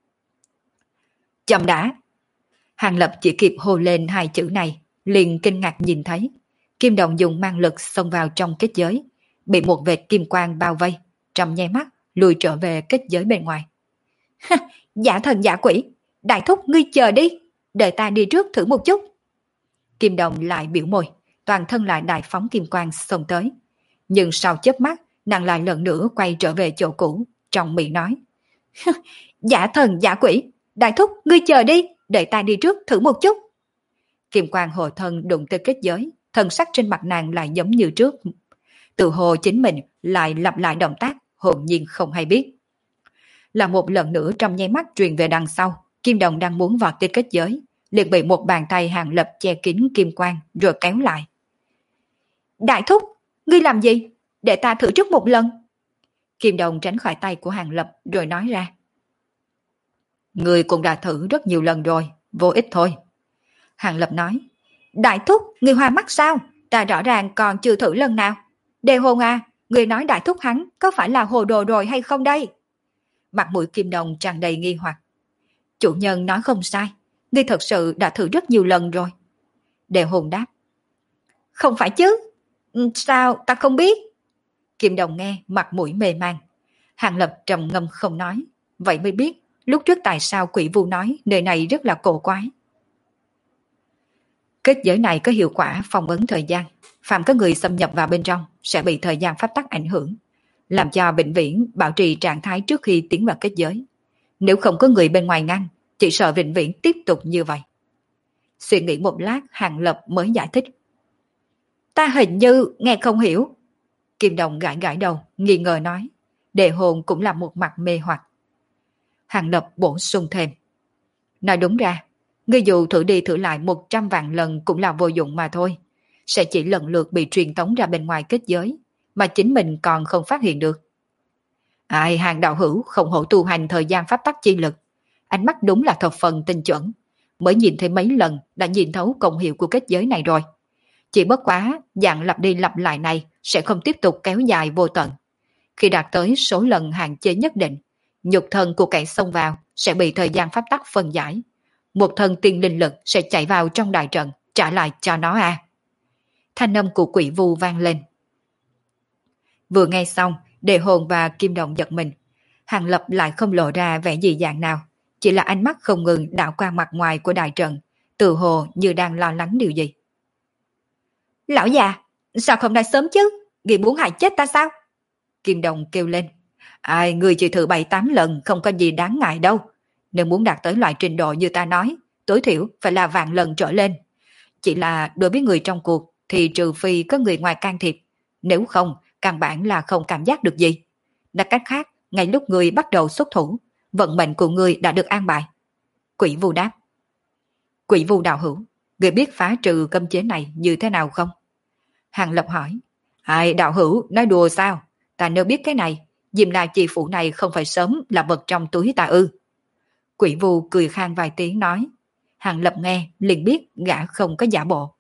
Chậm đã! Hàng Lập chỉ kịp hô lên 2 chữ này, liền kinh ngạc nhìn thấy. Kim Đồng dùng mang lực xông vào trong kết giới, bị một vệt kim quang bao vây, trong nháy mắt lùi trở về kết giới bên ngoài. Giả thần giả quỷ, đại thúc ngươi chờ đi, đợi ta đi trước thử một chút. Kim Đồng lại biểu môi, toàn thân lại đại phóng kim quang xông tới. Nhưng sau chớp mắt, nàng lại lần nữa quay trở về chỗ cũ, trong miệng nói. Giả thần giả quỷ, đại thúc ngươi chờ đi, đợi ta đi trước thử một chút. Kim quang hộ thân đụng tới kết giới, thần sắc trên mặt nàng lại giống như trước. Tự hồ chính mình lại lặp lại động tác, hồn nhiên không hay biết. Là một lần nữa trong nháy mắt truyền về đằng sau, Kim Đồng đang muốn vọt tới kết giới, liền bị một bàn tay Hàng Lập che kín kim quang rồi kéo lại. Đại thúc, ngươi làm gì? Để ta thử trước một lần. Kim Đồng tránh khỏi tay của Hàng Lập rồi nói ra. Ngươi cũng đã thử rất nhiều lần rồi, vô ích thôi. Hàng Lập nói. Đại thúc, ngươi hoa mắt sao? Ta rõ ràng còn chưa thử lần nào. Đề hồn à, ngươi nói đại thúc hắn có phải là hồ đồ rồi hay không đây? Mặt mũi Kim Đồng tràn đầy nghi hoặc. Chủ nhân nói không sai, ngươi thật sự đã thử rất nhiều lần rồi. Đề hồn đáp. Không phải chứ? Sao ta không biết? Kim Đồng nghe mặt mũi mê man. Hàng Lập trầm ngâm không nói. Vậy mới biết lúc trước tại sao Quỷ Vu nói nơi này rất là cổ quái. Kết giới này có hiệu quả phong ấn thời gian. Phạm có người xâm nhập vào bên trong sẽ bị thời gian pháp tắc ảnh hưởng, làm cho vĩnh viễn bảo trì trạng thái trước khi tiến vào kết giới. Nếu không có người bên ngoài ngăn, chỉ sợ vĩnh viễn tiếp tục như vậy. Suy nghĩ một lát, Hàng Lập mới giải thích. Ta hình như nghe không hiểu. Kim Đồng gãi gãi đầu, nghi ngờ nói. Đề hồn cũng là một mặt mê hoặc. Hàng Lập bổ sung thêm. Nói đúng ra, ngươi dù thử đi thử lại 100 vạn lần cũng là vô dụng mà thôi. Sẽ chỉ lần lượt bị truyền tống ra bên ngoài kết giới, mà chính mình còn không phát hiện được. Ai Hàng đạo hữu không hổ tu hành thời gian pháp tắc chi lực. Ánh mắt đúng là thập phần tinh chuẩn. Mới nhìn thấy mấy lần đã nhìn thấu công hiệu của kết giới này rồi. Chỉ bất quá, dạng lặp đi lặp lại này sẽ không tiếp tục kéo dài vô tận. Khi đạt tới số lần hạn chế nhất định, nhục thân của kẻ xông vào sẽ bị thời gian pháp tắc phân giải. Một thân tiên linh lực sẽ chạy vào trong đại trận, trả lại cho nó à. Thanh âm của Quỷ Vu vang lên. Vừa nghe xong, Đề hồn và Kim Đồng giật mình. Hàng Lập lại không lộ ra vẻ gì dạng nào, chỉ là ánh mắt không ngừng đảo qua mặt ngoài của đại trận, tự hồ như đang lo lắng điều gì. Lão già, sao không nói sớm chứ? Ngươi muốn hại chết ta sao? Kim Đồng kêu lên. Ai, ngươi chỉ thử 7-8 lần không có gì đáng ngại đâu. Nếu muốn đạt tới loại trình độ như ta nói, tối thiểu phải là vạn lần trở lên. Chỉ là đối với người trong cuộc thì trừ phi có người ngoài can thiệp, nếu không, căn bản là không cảm giác được gì. Nói cách khác, ngay lúc ngươi bắt đầu xuất thủ, vận mệnh của ngươi đã được an bài. Quỷ Vu đáp. Quỷ Vu đạo hữu, ngươi biết phá trừ cấm chế này như thế nào không? Hàng Lập hỏi. Ai, đạo hữu, nói đùa sao? Ta nếu biết cái này, Diêm La Chi Phủ này không phải sớm là vật trong túi ta ư? Quỷ Vu cười khan vài tiếng nói. Hàng Lập nghe, liền biết gã không có giả bộ.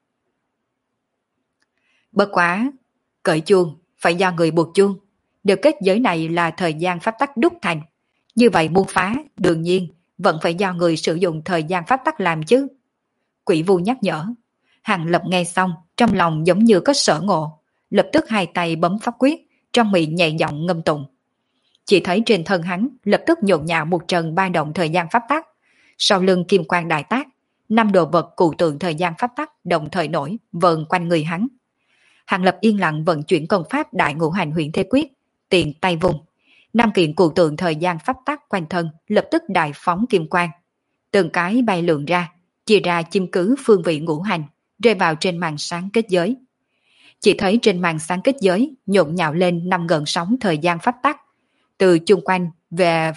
Bất quá, cởi chuông, phải do người buộc chuông. Điều kết giới này là thời gian pháp tắc đúc thành. Như vậy muốn phá, đương nhiên, vẫn phải do người sử dụng thời gian pháp tắc làm chứ. Quỷ Vu nhắc nhở. Hàng Lập nghe xong, trong lòng giống như có sở ngộ. Lập tức hai tay bấm pháp quyết, trong miệng nhẹ giọng ngâm tụng. Chỉ thấy trên thân hắn lập tức nhộn nhạo một trận ba động thời gian pháp tắc. Sau lưng kim quang đại tác, 5 đồ vật cụ tượng thời gian pháp tắc đồng thời nổi vờn quanh người hắn. Hàng Lập yên lặng vận chuyển công pháp đại ngũ hành huyền thế quyết, tiền tay vùng. 5 kiện cụ tượng thời gian pháp tắc quanh thân lập tức đại phóng kim quang. Từng cái bay lượn ra, chia ra chiếm cứ phương vị ngũ hành, rơi vào trên màn sáng kết giới. Chỉ thấy trên màn sáng kết giới nhộn nhạo lên 5 gợn sóng thời gian pháp tắc, từ chung quanh và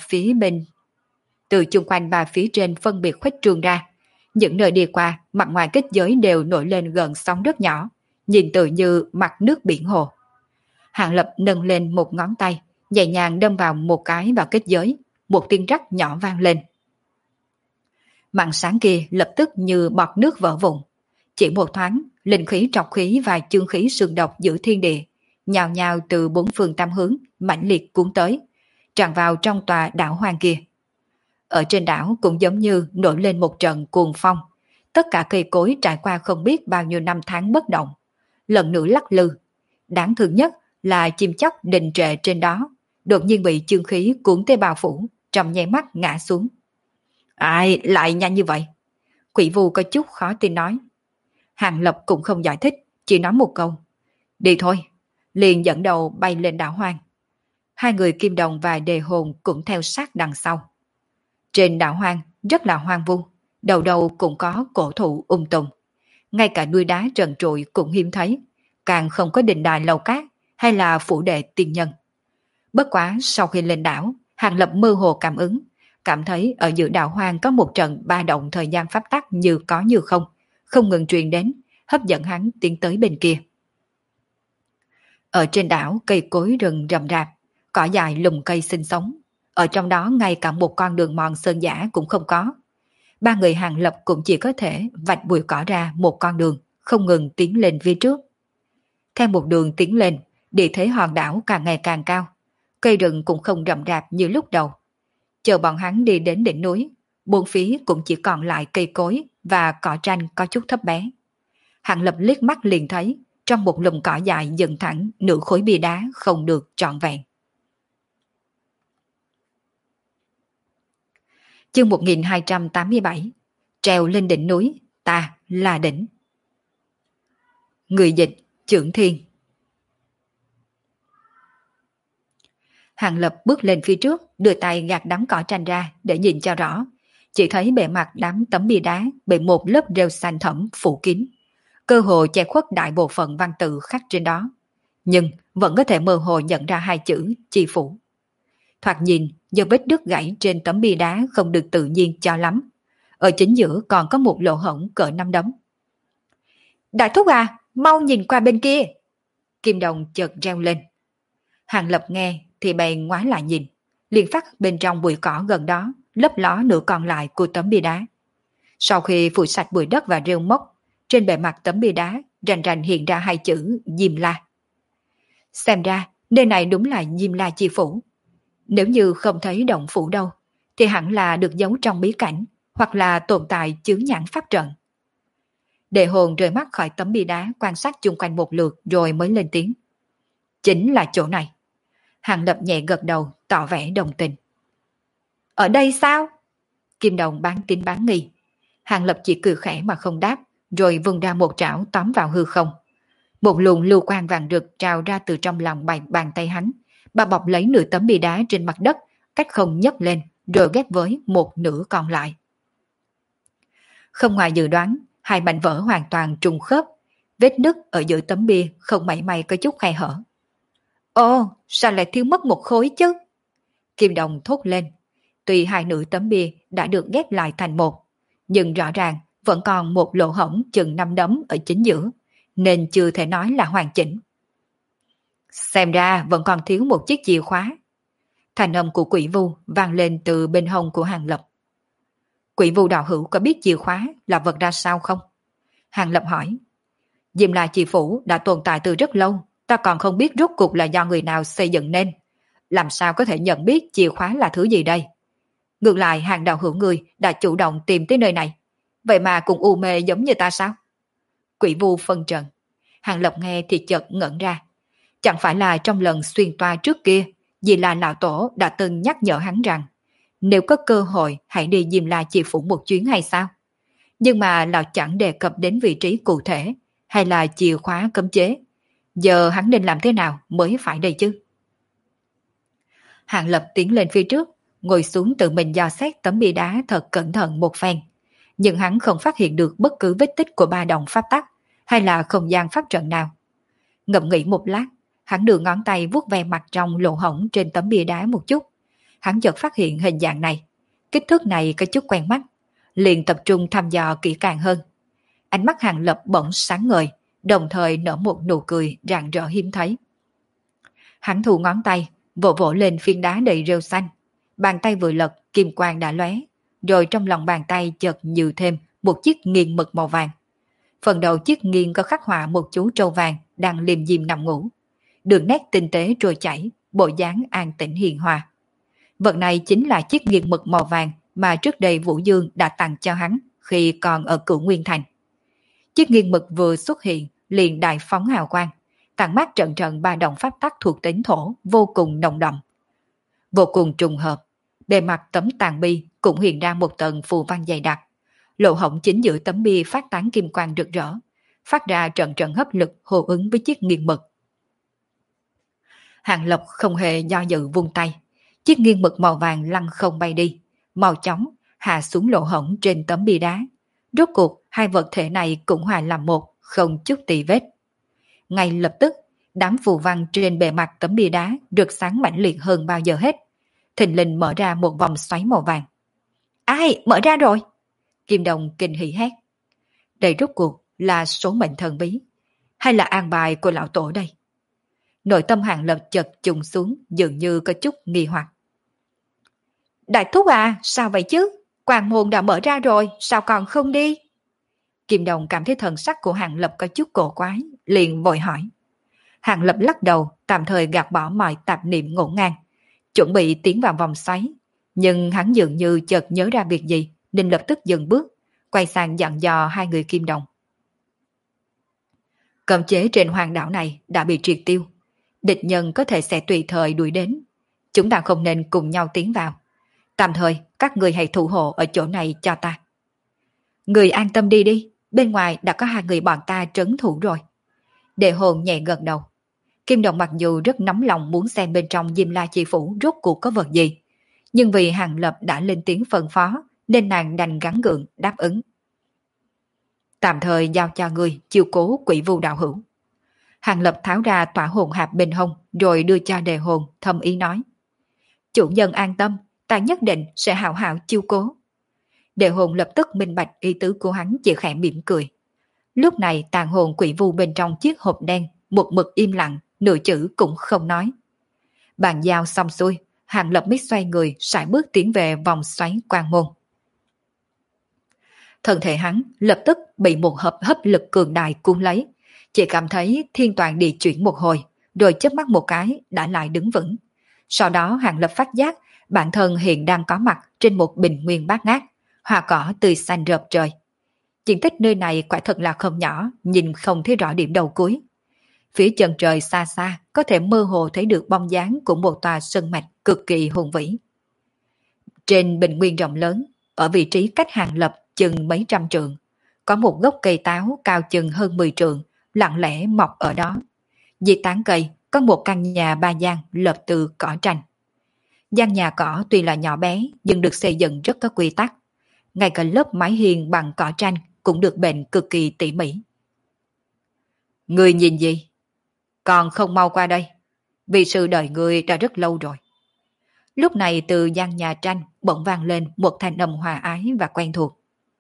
phía trên phân biệt khuếch trương ra. Những nơi đi qua, mặt ngoài kết giới đều nổi lên gợn sóng rất nhỏ, nhìn tự như mặt nước biển hồ. Hàng Lập nâng lên một ngón tay, nhẹ nhàng đâm vào một cái vào kết giới, một tiếng rắc nhỏ vang lên. Màn sáng kia lập tức như bọt nước vỡ vụn. Chỉ một thoáng, linh khí trọc khí và chương khí sương độc giữa thiên địa, nhào nhào từ bốn phương tam hướng, mãnh liệt cuốn tới, tràn vào trong tòa đảo hoang kia. Ở trên đảo cũng giống như nổi lên một trận cuồng phong. Tất cả cây cối trải qua không biết bao nhiêu năm tháng bất động, lần nữa lắc lư. Đáng thương nhất là chim chóc đình trệ trên đó, đột nhiên bị chương khí cuốn tới bao phủ, trong nháy mắt ngã xuống. Ai lại nhanh như vậy? Quỷ Vu có chút khó tin nói. Hàng Lập cũng không giải thích, chỉ nói một câu. Đi thôi, liền dẫn đầu bay lên đảo hoang. Hai người Kim Đồng và Đề Hồn cũng theo sát đằng sau. Trên đảo hoang rất là hoang vu, đầu đầu cũng có cổ thụ tùng. Ngay cả núi đá trần trụi cũng hiếm thấy, càng không có đình đài lầu cát hay là phủ đệ tiên nhân. Bất quá sau khi lên đảo, Hàng Lập mơ hồ cảm thấy ở giữa đảo hoang có một trận ba động thời gian pháp tắc như có như không ngừng truyền đến, hấp dẫn hắn tiến tới bên kia. Ở trên đảo cây cối rừng rậm rạp, cỏ dài lùm cây sinh sống. Ở trong đó ngay cả một con đường mòn sơn dã cũng không có. Ba người Hàng Lập cũng chỉ có thể vạch bụi cỏ ra một con đường, không ngừng tiến lên phía trước. Theo một đường tiến lên, địa thế hòn đảo càng ngày càng cao. Cây rừng cũng không rậm rạp như lúc đầu. Chờ bọn hắn đi đến đỉnh núi, bốn phía cũng chỉ còn lại cây cối và cỏ tranh có chút thấp bé. Hàng Lập liếc mắt liền thấy, trong một lùm cỏ dài dựng thẳng nửa khối bia đá không được trọn vẹn. Chương 1287, treo lên đỉnh núi, ta là đỉnh. Người dịch, Chưởng Thiên. Hàng Lập bước lên phía trước, đưa tay gạt đám cỏ tranh ra để nhìn cho rõ. Chỉ thấy bề mặt đám tấm bia đá bị một lớp rêu xanh thẫm phủ kín, cơ hồ che khuất đại bộ phận văn tự khắc trên đó. Nhưng vẫn có thể mơ hồ nhận ra hai chữ Chi Phủ. Thoạt nhìn, do vết đứt gãy trên tấm bia đá không được tự nhiên cho lắm. Ở chính giữa còn có một lỗ hổng cỡ 5 đấm. Đại thúc à, mau nhìn qua bên kia. Kim Đồng chợt reo lên. Hàng Lập nghe thì bèn ngoái lại nhìn, liền phát bên trong bụi cỏ gần đó lấp ló nửa còn lại của tấm bia đá. Sau khi phủi sạch bụi đất và rêu mốc, trên bề mặt tấm bia đá rành rành hiện ra hai chữ Diêm La. Xem ra nơi này đúng là Diêm La Chi Phủ. Nếu như không thấy động phủ đâu, thì hẳn là được giấu trong bí cảnh, hoặc là tồn tại chướng nhãn pháp trận. Đề Hồn rời mắt khỏi tấm bia đá quan sát chung quanh một lượt rồi mới lên tiếng. Chính là chỗ này. Hàng Lập nhẹ gật đầu tỏ vẻ đồng tình. Ở đây sao? Kim Đồng bán tín bán nghi. Hàng Lập chỉ cười khẽ mà không đáp, rồi vung ra một trảo tóm vào hư không. Một luồng lưu quang vàng rực trào ra từ trong lòng bàn tay hắn, bà bọc lấy nửa tấm bia đá trên mặt đất, cách không nhấc lên, rồi ghép với một nửa còn lại. Không ngoài dự đoán, hai mảnh vỡ hoàn toàn trùng khớp, Vết nứt ở giữa tấm bia không mảy may có chút khe hở. Ồ, sao lại thiếu mất một khối chứ? Kim Đồng thốt lên. Tuy hai nửa tấm bia đã được ghép lại thành một, nhưng rõ ràng vẫn còn một lỗ hổng chừng 5 đấm ở chính giữa, nên chưa thể nói là hoàn chỉnh. Xem ra vẫn còn thiếu một chiếc chìa khóa. Thanh âm của Quỷ Vu vang lên từ bên hông của Hàng Lập. Quỷ Vu đạo hữu có biết chìa khóa là vật ra sao không? Hàng Lập hỏi. Diêm La Chi Phủ đã tồn tại từ rất lâu, ta còn không biết rốt cuộc là do người nào xây dựng nên. Làm sao có thể nhận biết chìa khóa là thứ gì đây? Ngược lại Hàng đạo hữu người đã chủ động tìm tới nơi này. Vậy mà cũng u mê giống như ta sao? Quỷ Vu phân trần. Hàng Lập nghe thì chợt ngẩn ra. Chẳng phải là trong lần xuyên toa trước kia, vì là lão tổ đã từng nhắc nhở hắn rằng nếu có cơ hội hãy đi Diêm La Chi Phủ một chuyến hay sao? Nhưng mà lão chẳng đề cập đến vị trí cụ thể hay là chìa khóa cấm chế. Giờ hắn nên làm thế nào mới phải đây chứ? Hàng Lập tiến lên phía trước, ngồi xuống tự mình dò xét tấm bia đá thật cẩn thận một phen. Nhưng hắn không phát hiện được bất cứ vết tích của ba đồng pháp tắc hay là không gian pháp trận nào. Ngẫm nghĩ một lát, hắn đưa ngón tay vuốt ve mặt trong lỗ hổng trên tấm bia đá một chút. Hắn chợt phát hiện hình dạng này, kích thước này có chút quen mắt, liền tập trung thăm dò kỹ càng hơn. Ánh mắt Hàng Lập bỗng sáng ngời, đồng thời nở một nụ cười rạng rỡ hiếm thấy. Hắn thu ngón tay, vỗ vỗ lên phiến đá đầy rêu xanh. Bàn tay vừa lật, kim quang đã lóe, rồi trong lòng bàn tay chợt nhiều thêm một chiếc nghiêng mực màu vàng. Phần đầu chiếc nghiêng có khắc họa một chú trâu vàng đang liêm diêm nằm ngủ. Đường nét tinh tế trôi chảy, bộ dáng an tĩnh hiền hòa. Vật này chính là chiếc nghiêng mực màu vàng mà trước đây Vũ Dương đã tặng cho hắn khi còn ở Cửu Nguyên Thành. Chiếc nghiêng mực vừa xuất hiện liền đại phóng hào quang, tản mát trận trận ba động pháp tắc thuộc tính thổ vô cùng nồng đậm. Vô cùng trùng hợp, bề mặt tấm tàn bi cũng hiện ra một tầng phù văn dày đặc. Lỗ hổng chính giữa tấm bia phát tán kim quang rực rỡ, phát ra trận trận hấp lực hô ứng với chiếc nghiêng mực. Hàng Lập không hề do dự vung tay, chiếc nghiêng mực màu vàng lăn không bay đi, mau chóng hạ xuống lỗ hổng trên tấm bia đá. Rốt cuộc hai vật thể này cũng hòa làm một, không chút tì vết. Ngay lập tức, đám phù văn trên bề mặt tấm bia đá rực sáng mãnh liệt hơn bao giờ hết. Thình lình mở ra một vòng xoáy màu vàng. Ai, mở ra rồi! Kim Đồng kinh hỉ hét. Đây rốt cuộc là số mệnh thần bí, hay là an bài của lão tổ đây? Nội tâm Hàng Lập chợt trùng xuống, dường như có chút nghi hoặc. Đại thúc à, sao vậy chứ? Quan môn đã mở ra rồi, sao còn không đi? Kim Đồng cảm thấy thần sắc của Hàng Lập có chút cổ quái, liền vội hỏi. Hàng Lập lắc đầu, tạm thời gạt bỏ mọi tạp niệm ngổn ngang, chuẩn bị tiến vào vòng xoáy. Nhưng hắn dường như chợt nhớ ra việc gì, nên lập tức dừng bước, quay sang dặn dò hai người Kim Đồng. Cấm chế trên hoàng đảo này đã bị triệt tiêu. Địch nhân có thể sẽ tùy thời đuổi đến. Chúng ta không nên cùng nhau tiến vào. Tạm thời, các người hãy thủ hộ ở chỗ này cho ta. Người an tâm đi đi, bên ngoài đã có hai người bọn ta trấn thủ rồi. Đệ hồn nhẹ gật đầu. Kim Đồng mặc dù rất nóng lòng muốn xem bên trong Diêm La Chi Phủ rốt cuộc có vật gì, nhưng vì Hàng Lập đã lên tiếng phân phó, nên nàng đành gắng gượng đáp ứng. Tạm thời giao cho người chiêu cố Quỷ Vu đạo hữu. Hàng Lập tháo ra tỏa hồn hạp bên hông, rồi đưa cho đề hồn, thầm ý nói. Chủ nhân an tâm, ta nhất định sẽ hảo hảo chiêu cố. Đề hồn lập tức minh bạch ý tứ của hắn, chỉ khẽ mỉm cười. Lúc này tàn hồn Quỷ Vu bên trong chiếc hộp đen một mực im lặng, nửa chữ cũng không nói. Bàn giao xong xuôi, Hàng Lập mới xoay người sải bước tiến về vòng xoáy quan môn. Thân thể hắn lập tức bị một hợp hấp lực cường đại cuốn lấy, chỉ cảm thấy thiên toàn địa chuyển một hồi, rồi chớp mắt một cái đã lại đứng vững. Sau đó Hàng Lập phát giác bản thân hiện đang có mặt trên một bình nguyên bát ngát, hoa cỏ tươi xanh rợp trời. Diện tích nơi này quả thật là không nhỏ, nhìn không thấy rõ điểm đầu cuối. Phía chân trời xa xa có thể mơ hồ thấy được bóng dáng của một tòa sơn mạch cực kỳ hùng vĩ. Trên bình nguyên rộng lớn, ở vị trí cách Hàng Lập chừng mấy trăm trượng, có một gốc cây táo cao chừng hơn 10 trượng, lặng lẽ mọc ở đó. Dưới tán cây có một căn nhà ba gian lợp từ cỏ tranh. Gian nhà cỏ tuy là nhỏ bé nhưng được xây dựng rất có quy tắc. Ngay cả lớp mái hiên bằng cỏ tranh cũng được bện cực kỳ tỉ mỉ. Ngươi nhìn gì? Còn không mau qua đây. Vì sư đợi ngươi đã rất lâu rồi. Lúc này từ gian nhà tranh bỗng vang lên một thanh âm hòa ái và quen thuộc.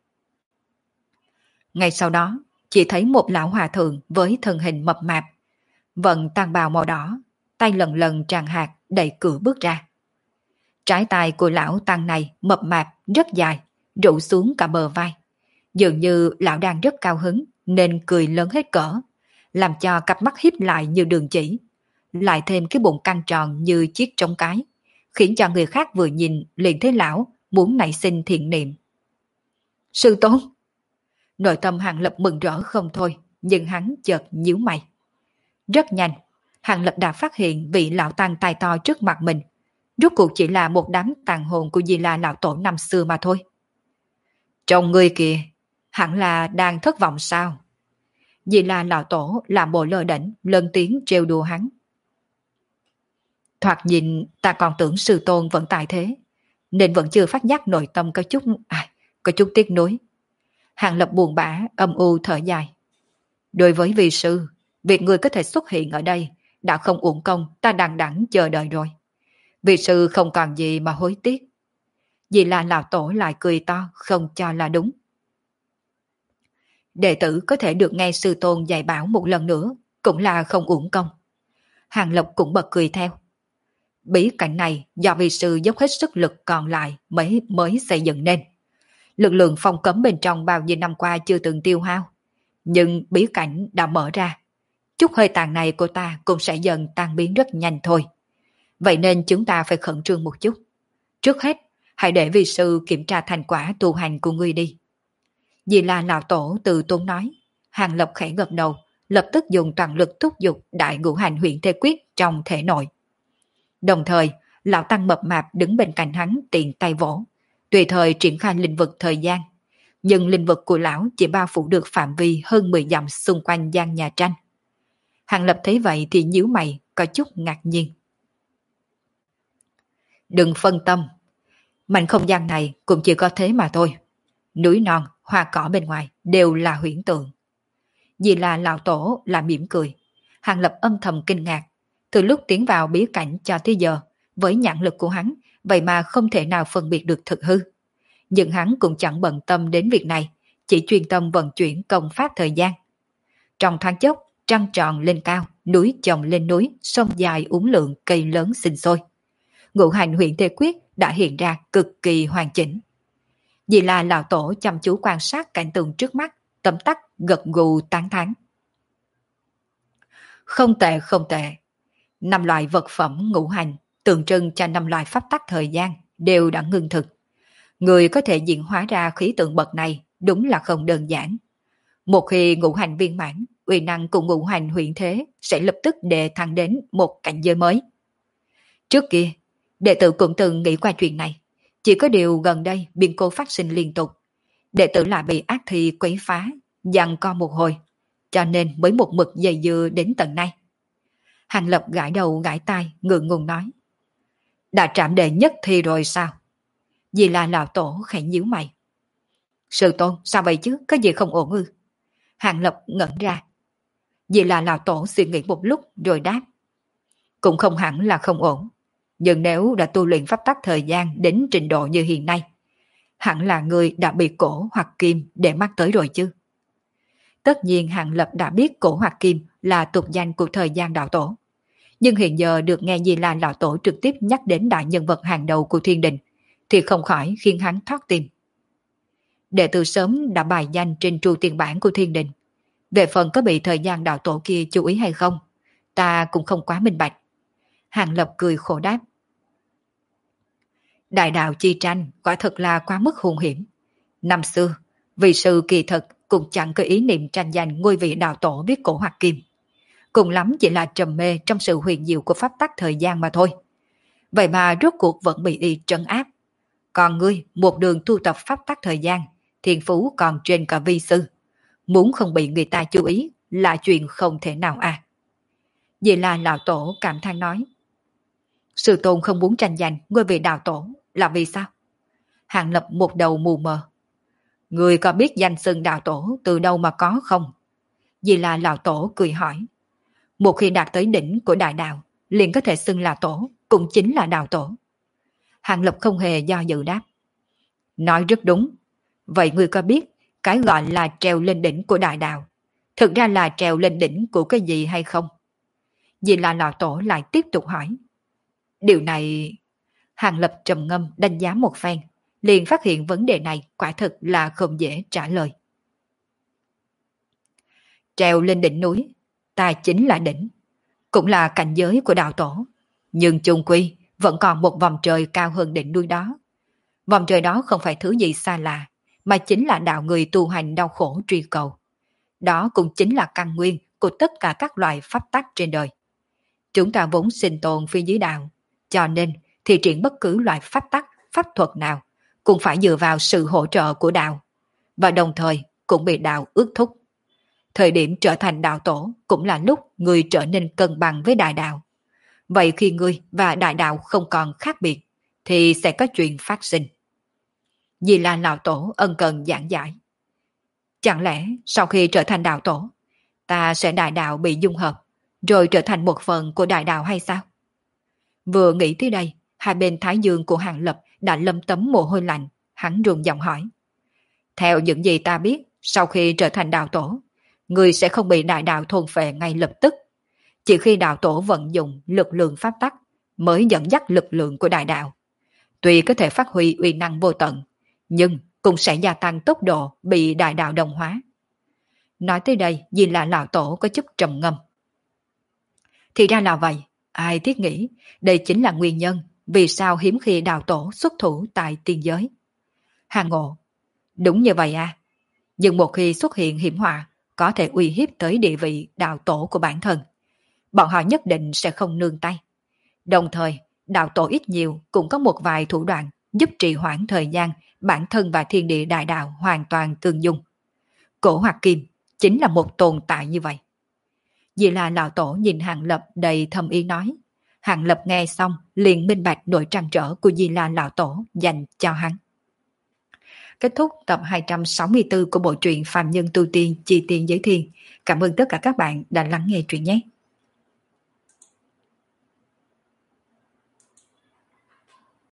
Ngay sau đó, chỉ thấy một lão hòa thượng với thân hình mập mạp, vận tàn bào màu đỏ, tay lần lần tràn hạt đẩy cửa bước ra. Trái tay của lão tăng này mập mạp rất dài, rủ xuống cả bờ vai. Dường như lão đang rất cao hứng nên cười lớn hết cỡ, làm cho cặp mắt híp lại như đường chỉ, lại thêm cái bụng căng tròn như chiếc trống cái, khiến cho người khác vừa nhìn liền thấy lão muốn nảy sinh thiện niệm. Sư tôn! Nội tâm Hàng Lập mừng rỡ không thôi, nhưng hắn chợt nhíu mày. Rất nhanh, Hàng Lập đã phát hiện vị lão tăng tài to trước mặt mình, rốt cuộc chỉ là một đám tàn hồn của Di La lão tổ năm xưa mà thôi. Trong người kìa, hẳn là đang thất vọng sao? Di La lão tổ làm bộ lơ đễnh, lớn tiếng trêu đùa hắn. Thoạt nhìn ta còn tưởng sư tôn vẫn tại thế, nên vẫn chưa phát giác nội tâm có chút tiếc nuối. Hàng Lập buồn bã, âm u thở dài. Đối với vị sư, việc người có thể xuất hiện ở đây đã không uổng công ta đằng đẵng chờ đợi rồi. Vị sư không còn gì mà hối tiếc. Vì là lão tổ lại cười to, không cho là đúng. Đệ tử có thể được nghe sư tôn dạy bảo một lần nữa, cũng là không uổng công. Hàng Lập cũng bật cười theo. Bí cảnh này do vị sư dốc hết sức lực còn lại mới xây dựng nên. Lực lượng phong cấm bên trong bao nhiêu năm qua chưa từng tiêu hao. Nhưng bí cảnh đã mở ra. Chút hơi tàn này của ta cũng sẽ dần tan biến rất nhanh thôi. Vậy nên chúng ta phải khẩn trương một chút. Trước hết, hãy để vị sư kiểm tra thành quả tu hành của ngươi đi. Vì là lão tổ từ tốn nói. Hàng Lập khẽ gật đầu, lập tức dùng toàn lực thúc giục đại ngũ hành huyện thế quyết trong thể nội. Đồng thời, lão tăng mập mạp đứng bên cạnh hắn tiện tay vỗ, tùy thời triển khai lĩnh vực thời gian. Nhưng lĩnh vực của lão chỉ bao phủ được phạm vi hơn 10 dặm xung quanh gian nhà tranh. Hàng Lập thấy vậy thì nhíu mày, có chút ngạc nhiên. Đừng phân tâm, mảnh không gian này cũng chỉ có thế mà thôi. Núi non, hoa cỏ bên ngoài đều là huyễn tượng. Vì là lão tổ là mỉm cười. Hàng Lập âm thầm kinh ngạc. Từ lúc tiến vào bí cảnh cho tới giờ, với nhãn lực của hắn, vậy mà không thể nào phân biệt được thực hư. Nhưng hắn cũng chẳng bận tâm đến việc này, chỉ chuyên tâm vận chuyển công pháp thời gian. Trong thoáng chốc, trăng tròn lên cao, núi chồng lên núi, sông dài uốn lượn, cây lớn sinh sôi. Ngũ hành huyện thế quyết đã hiện ra cực kỳ hoàn chỉnh. Vì là lão tổ chăm chú quan sát cảnh tượng trước mắt, tấm tắc gật gù tán thán. Không tệ, không tệ. 5 loại vật phẩm ngũ hành tượng trưng cho 5 loại pháp tắc thời gian đều đã ngưng thực. Người có thể diễn hóa ra khí tượng bậc này đúng là không đơn giản. Một khi ngũ hành viên mãn, uy năng của ngũ hành huyện thế sẽ lập tức đề thăng đến một cảnh giới mới. Trước kia, đệ tử cũng từng nghĩ qua chuyện này. Chỉ có điều gần đây biến cố phát sinh liên tục. Đệ tử lại bị ác thi quấy phá, giằng co một hồi, cho nên mới một mực dày dưa đến tận nay. Hàng Lập gãi đầu gãi tai, ngượng ngùng nói. Đã trảm đệ nhất thi rồi sao? Vì là lão tổ khẽ nhíu mày. Sư tôn, sao vậy chứ, có gì không ổn ư? Hàng Lập ngẩn ra. Vì là lão tổ suy nghĩ một lúc rồi đáp. Cũng không hẳn là không ổn. Nhưng nếu đã tu luyện pháp tắc thời gian đến trình độ như hiện nay, hẳn là người đã bị cổ hoặc kim để mắt tới rồi chứ. Tất nhiên Hàng Lập đã biết cổ hoặc kim là tục danh của thời gian đạo tổ. Nhưng hiện giờ được nghe Di La lão tổ trực tiếp nhắc đến đại nhân vật hàng đầu của thiên đình, thì không khỏi khiến hắn thoát tim. Đệ tử sớm đã bài danh trên tru tiền bản của thiên đình. Về phần có bị thời gian đạo tổ kia chú ý hay không, ta cũng không quá minh bạch. Hàng Lập cười khổ đáp. Đại đạo chi tranh quả thật là quá mức hung hiểm. Năm xưa, vị sư kỳ thực cũng chẳng có ý niệm tranh giành ngôi vị đạo tổ biết cổ hoặc kim. Cùng lắm chỉ là trầm mê trong sự huyền diệu của pháp tắc thời gian mà thôi. Vậy mà rốt cuộc vẫn bị y trấn áp. Còn ngươi một đường tu tập pháp tắc thời gian, thiên phú còn trên cả vi sư. Muốn không bị người ta chú ý là chuyện không thể nào à. Vậy là lão tổ cảm than nói. Sư tôn không muốn tranh giành ngôi vị đạo tổ là vì sao? Hàng Lập một đầu mù mờ. Người có biết danh xưng đạo tổ từ đâu mà có không? Vì là lão tổ cười hỏi. Một khi đạt tới đỉnh của đại đạo, liền có thể xưng là tổ, cũng chính là đạo tổ. Hàng Lập không hề do dự đáp. Nói rất đúng. Vậy ngươi có biết cái gọi là trèo lên đỉnh của đại đạo thực ra là trèo lên đỉnh của cái gì hay không? Vì là lão tổ lại tiếp tục hỏi. Điều này... Hàng Lập trầm ngâm đánh giá một phen, liền phát hiện vấn đề này quả thực là không dễ trả lời. Trèo lên đỉnh núi, ta chính là đỉnh, cũng là cảnh giới của đạo tổ. Nhưng chung quy vẫn còn một vòng trời cao hơn đỉnh núi đó. Vòng trời đó không phải thứ gì xa lạ, mà chính là đạo người tu hành đau khổ truy cầu. Đó cũng chính là căn nguyên của tất cả các loại pháp tắc trên đời. Chúng ta vốn sinh tồn phía dưới đạo, cho nên thì triển bất cứ loại pháp tắc, pháp thuật nào cũng phải dựa vào sự hỗ trợ của đạo, và đồng thời cũng bị đạo ước thúc. Thời điểm trở thành đạo tổ cũng là lúc người trở nên cân bằng với đại đạo. Vậy khi ngươi và đại đạo không còn khác biệt, thì sẽ có chuyện phát sinh. Vì là lão tổ ân cần giảng giải. Chẳng lẽ sau khi trở thành đạo tổ, ta sẽ đại đạo bị dung hợp, rồi trở thành một phần của đại đạo hay sao? Vừa nghĩ tới đây, hai bên thái dương của Hàng Lập đã lâm tấm mồ hôi lạnh, hắn run giọng hỏi. Theo những gì ta biết, sau khi trở thành đạo tổ, người sẽ không bị đại đạo thôn phệ ngay lập tức. Chỉ khi đạo tổ vận dụng lực lượng pháp tắc mới dẫn dắt lực lượng của đại đạo. Tuy có thể phát huy uy năng vô tận, nhưng cũng sẽ gia tăng tốc độ bị đại đạo đồng hóa. Nói tới đây, vì là lão tổ có chút trầm ngâm. Thì ra là vậy, ai thiết nghĩ đây chính là nguyên nhân vì sao hiếm khi đạo tổ xuất thủ tại tiên giới. Hàng Ngộ, đúng như vậy à, nhưng một khi xuất hiện hiểm họa có thể uy hiếp tới địa vị đạo tổ của bản thân, bọn họ nhất định sẽ không nương tay. Đồng thời, đạo tổ ít nhiều cũng có một vài thủ đoạn giúp trì hoãn thời gian bản thân và thiên địa đại đạo hoàn toàn tương dung. Cổ Hoạt Kim chính là một tồn tại như vậy. Vì là lão tổ nhìn Hàng Lập đầy thâm ý nói. Hàng Lập nghe xong liền minh bạch nỗi trăn trở của Di La lão tổ dành cho hắn. Kết thúc tập 264 của bộ truyện Phàm Nhân Tu Tiên Chi Tiên Giới Thiên. Cảm ơn tất cả các bạn đã lắng nghe truyện nhé.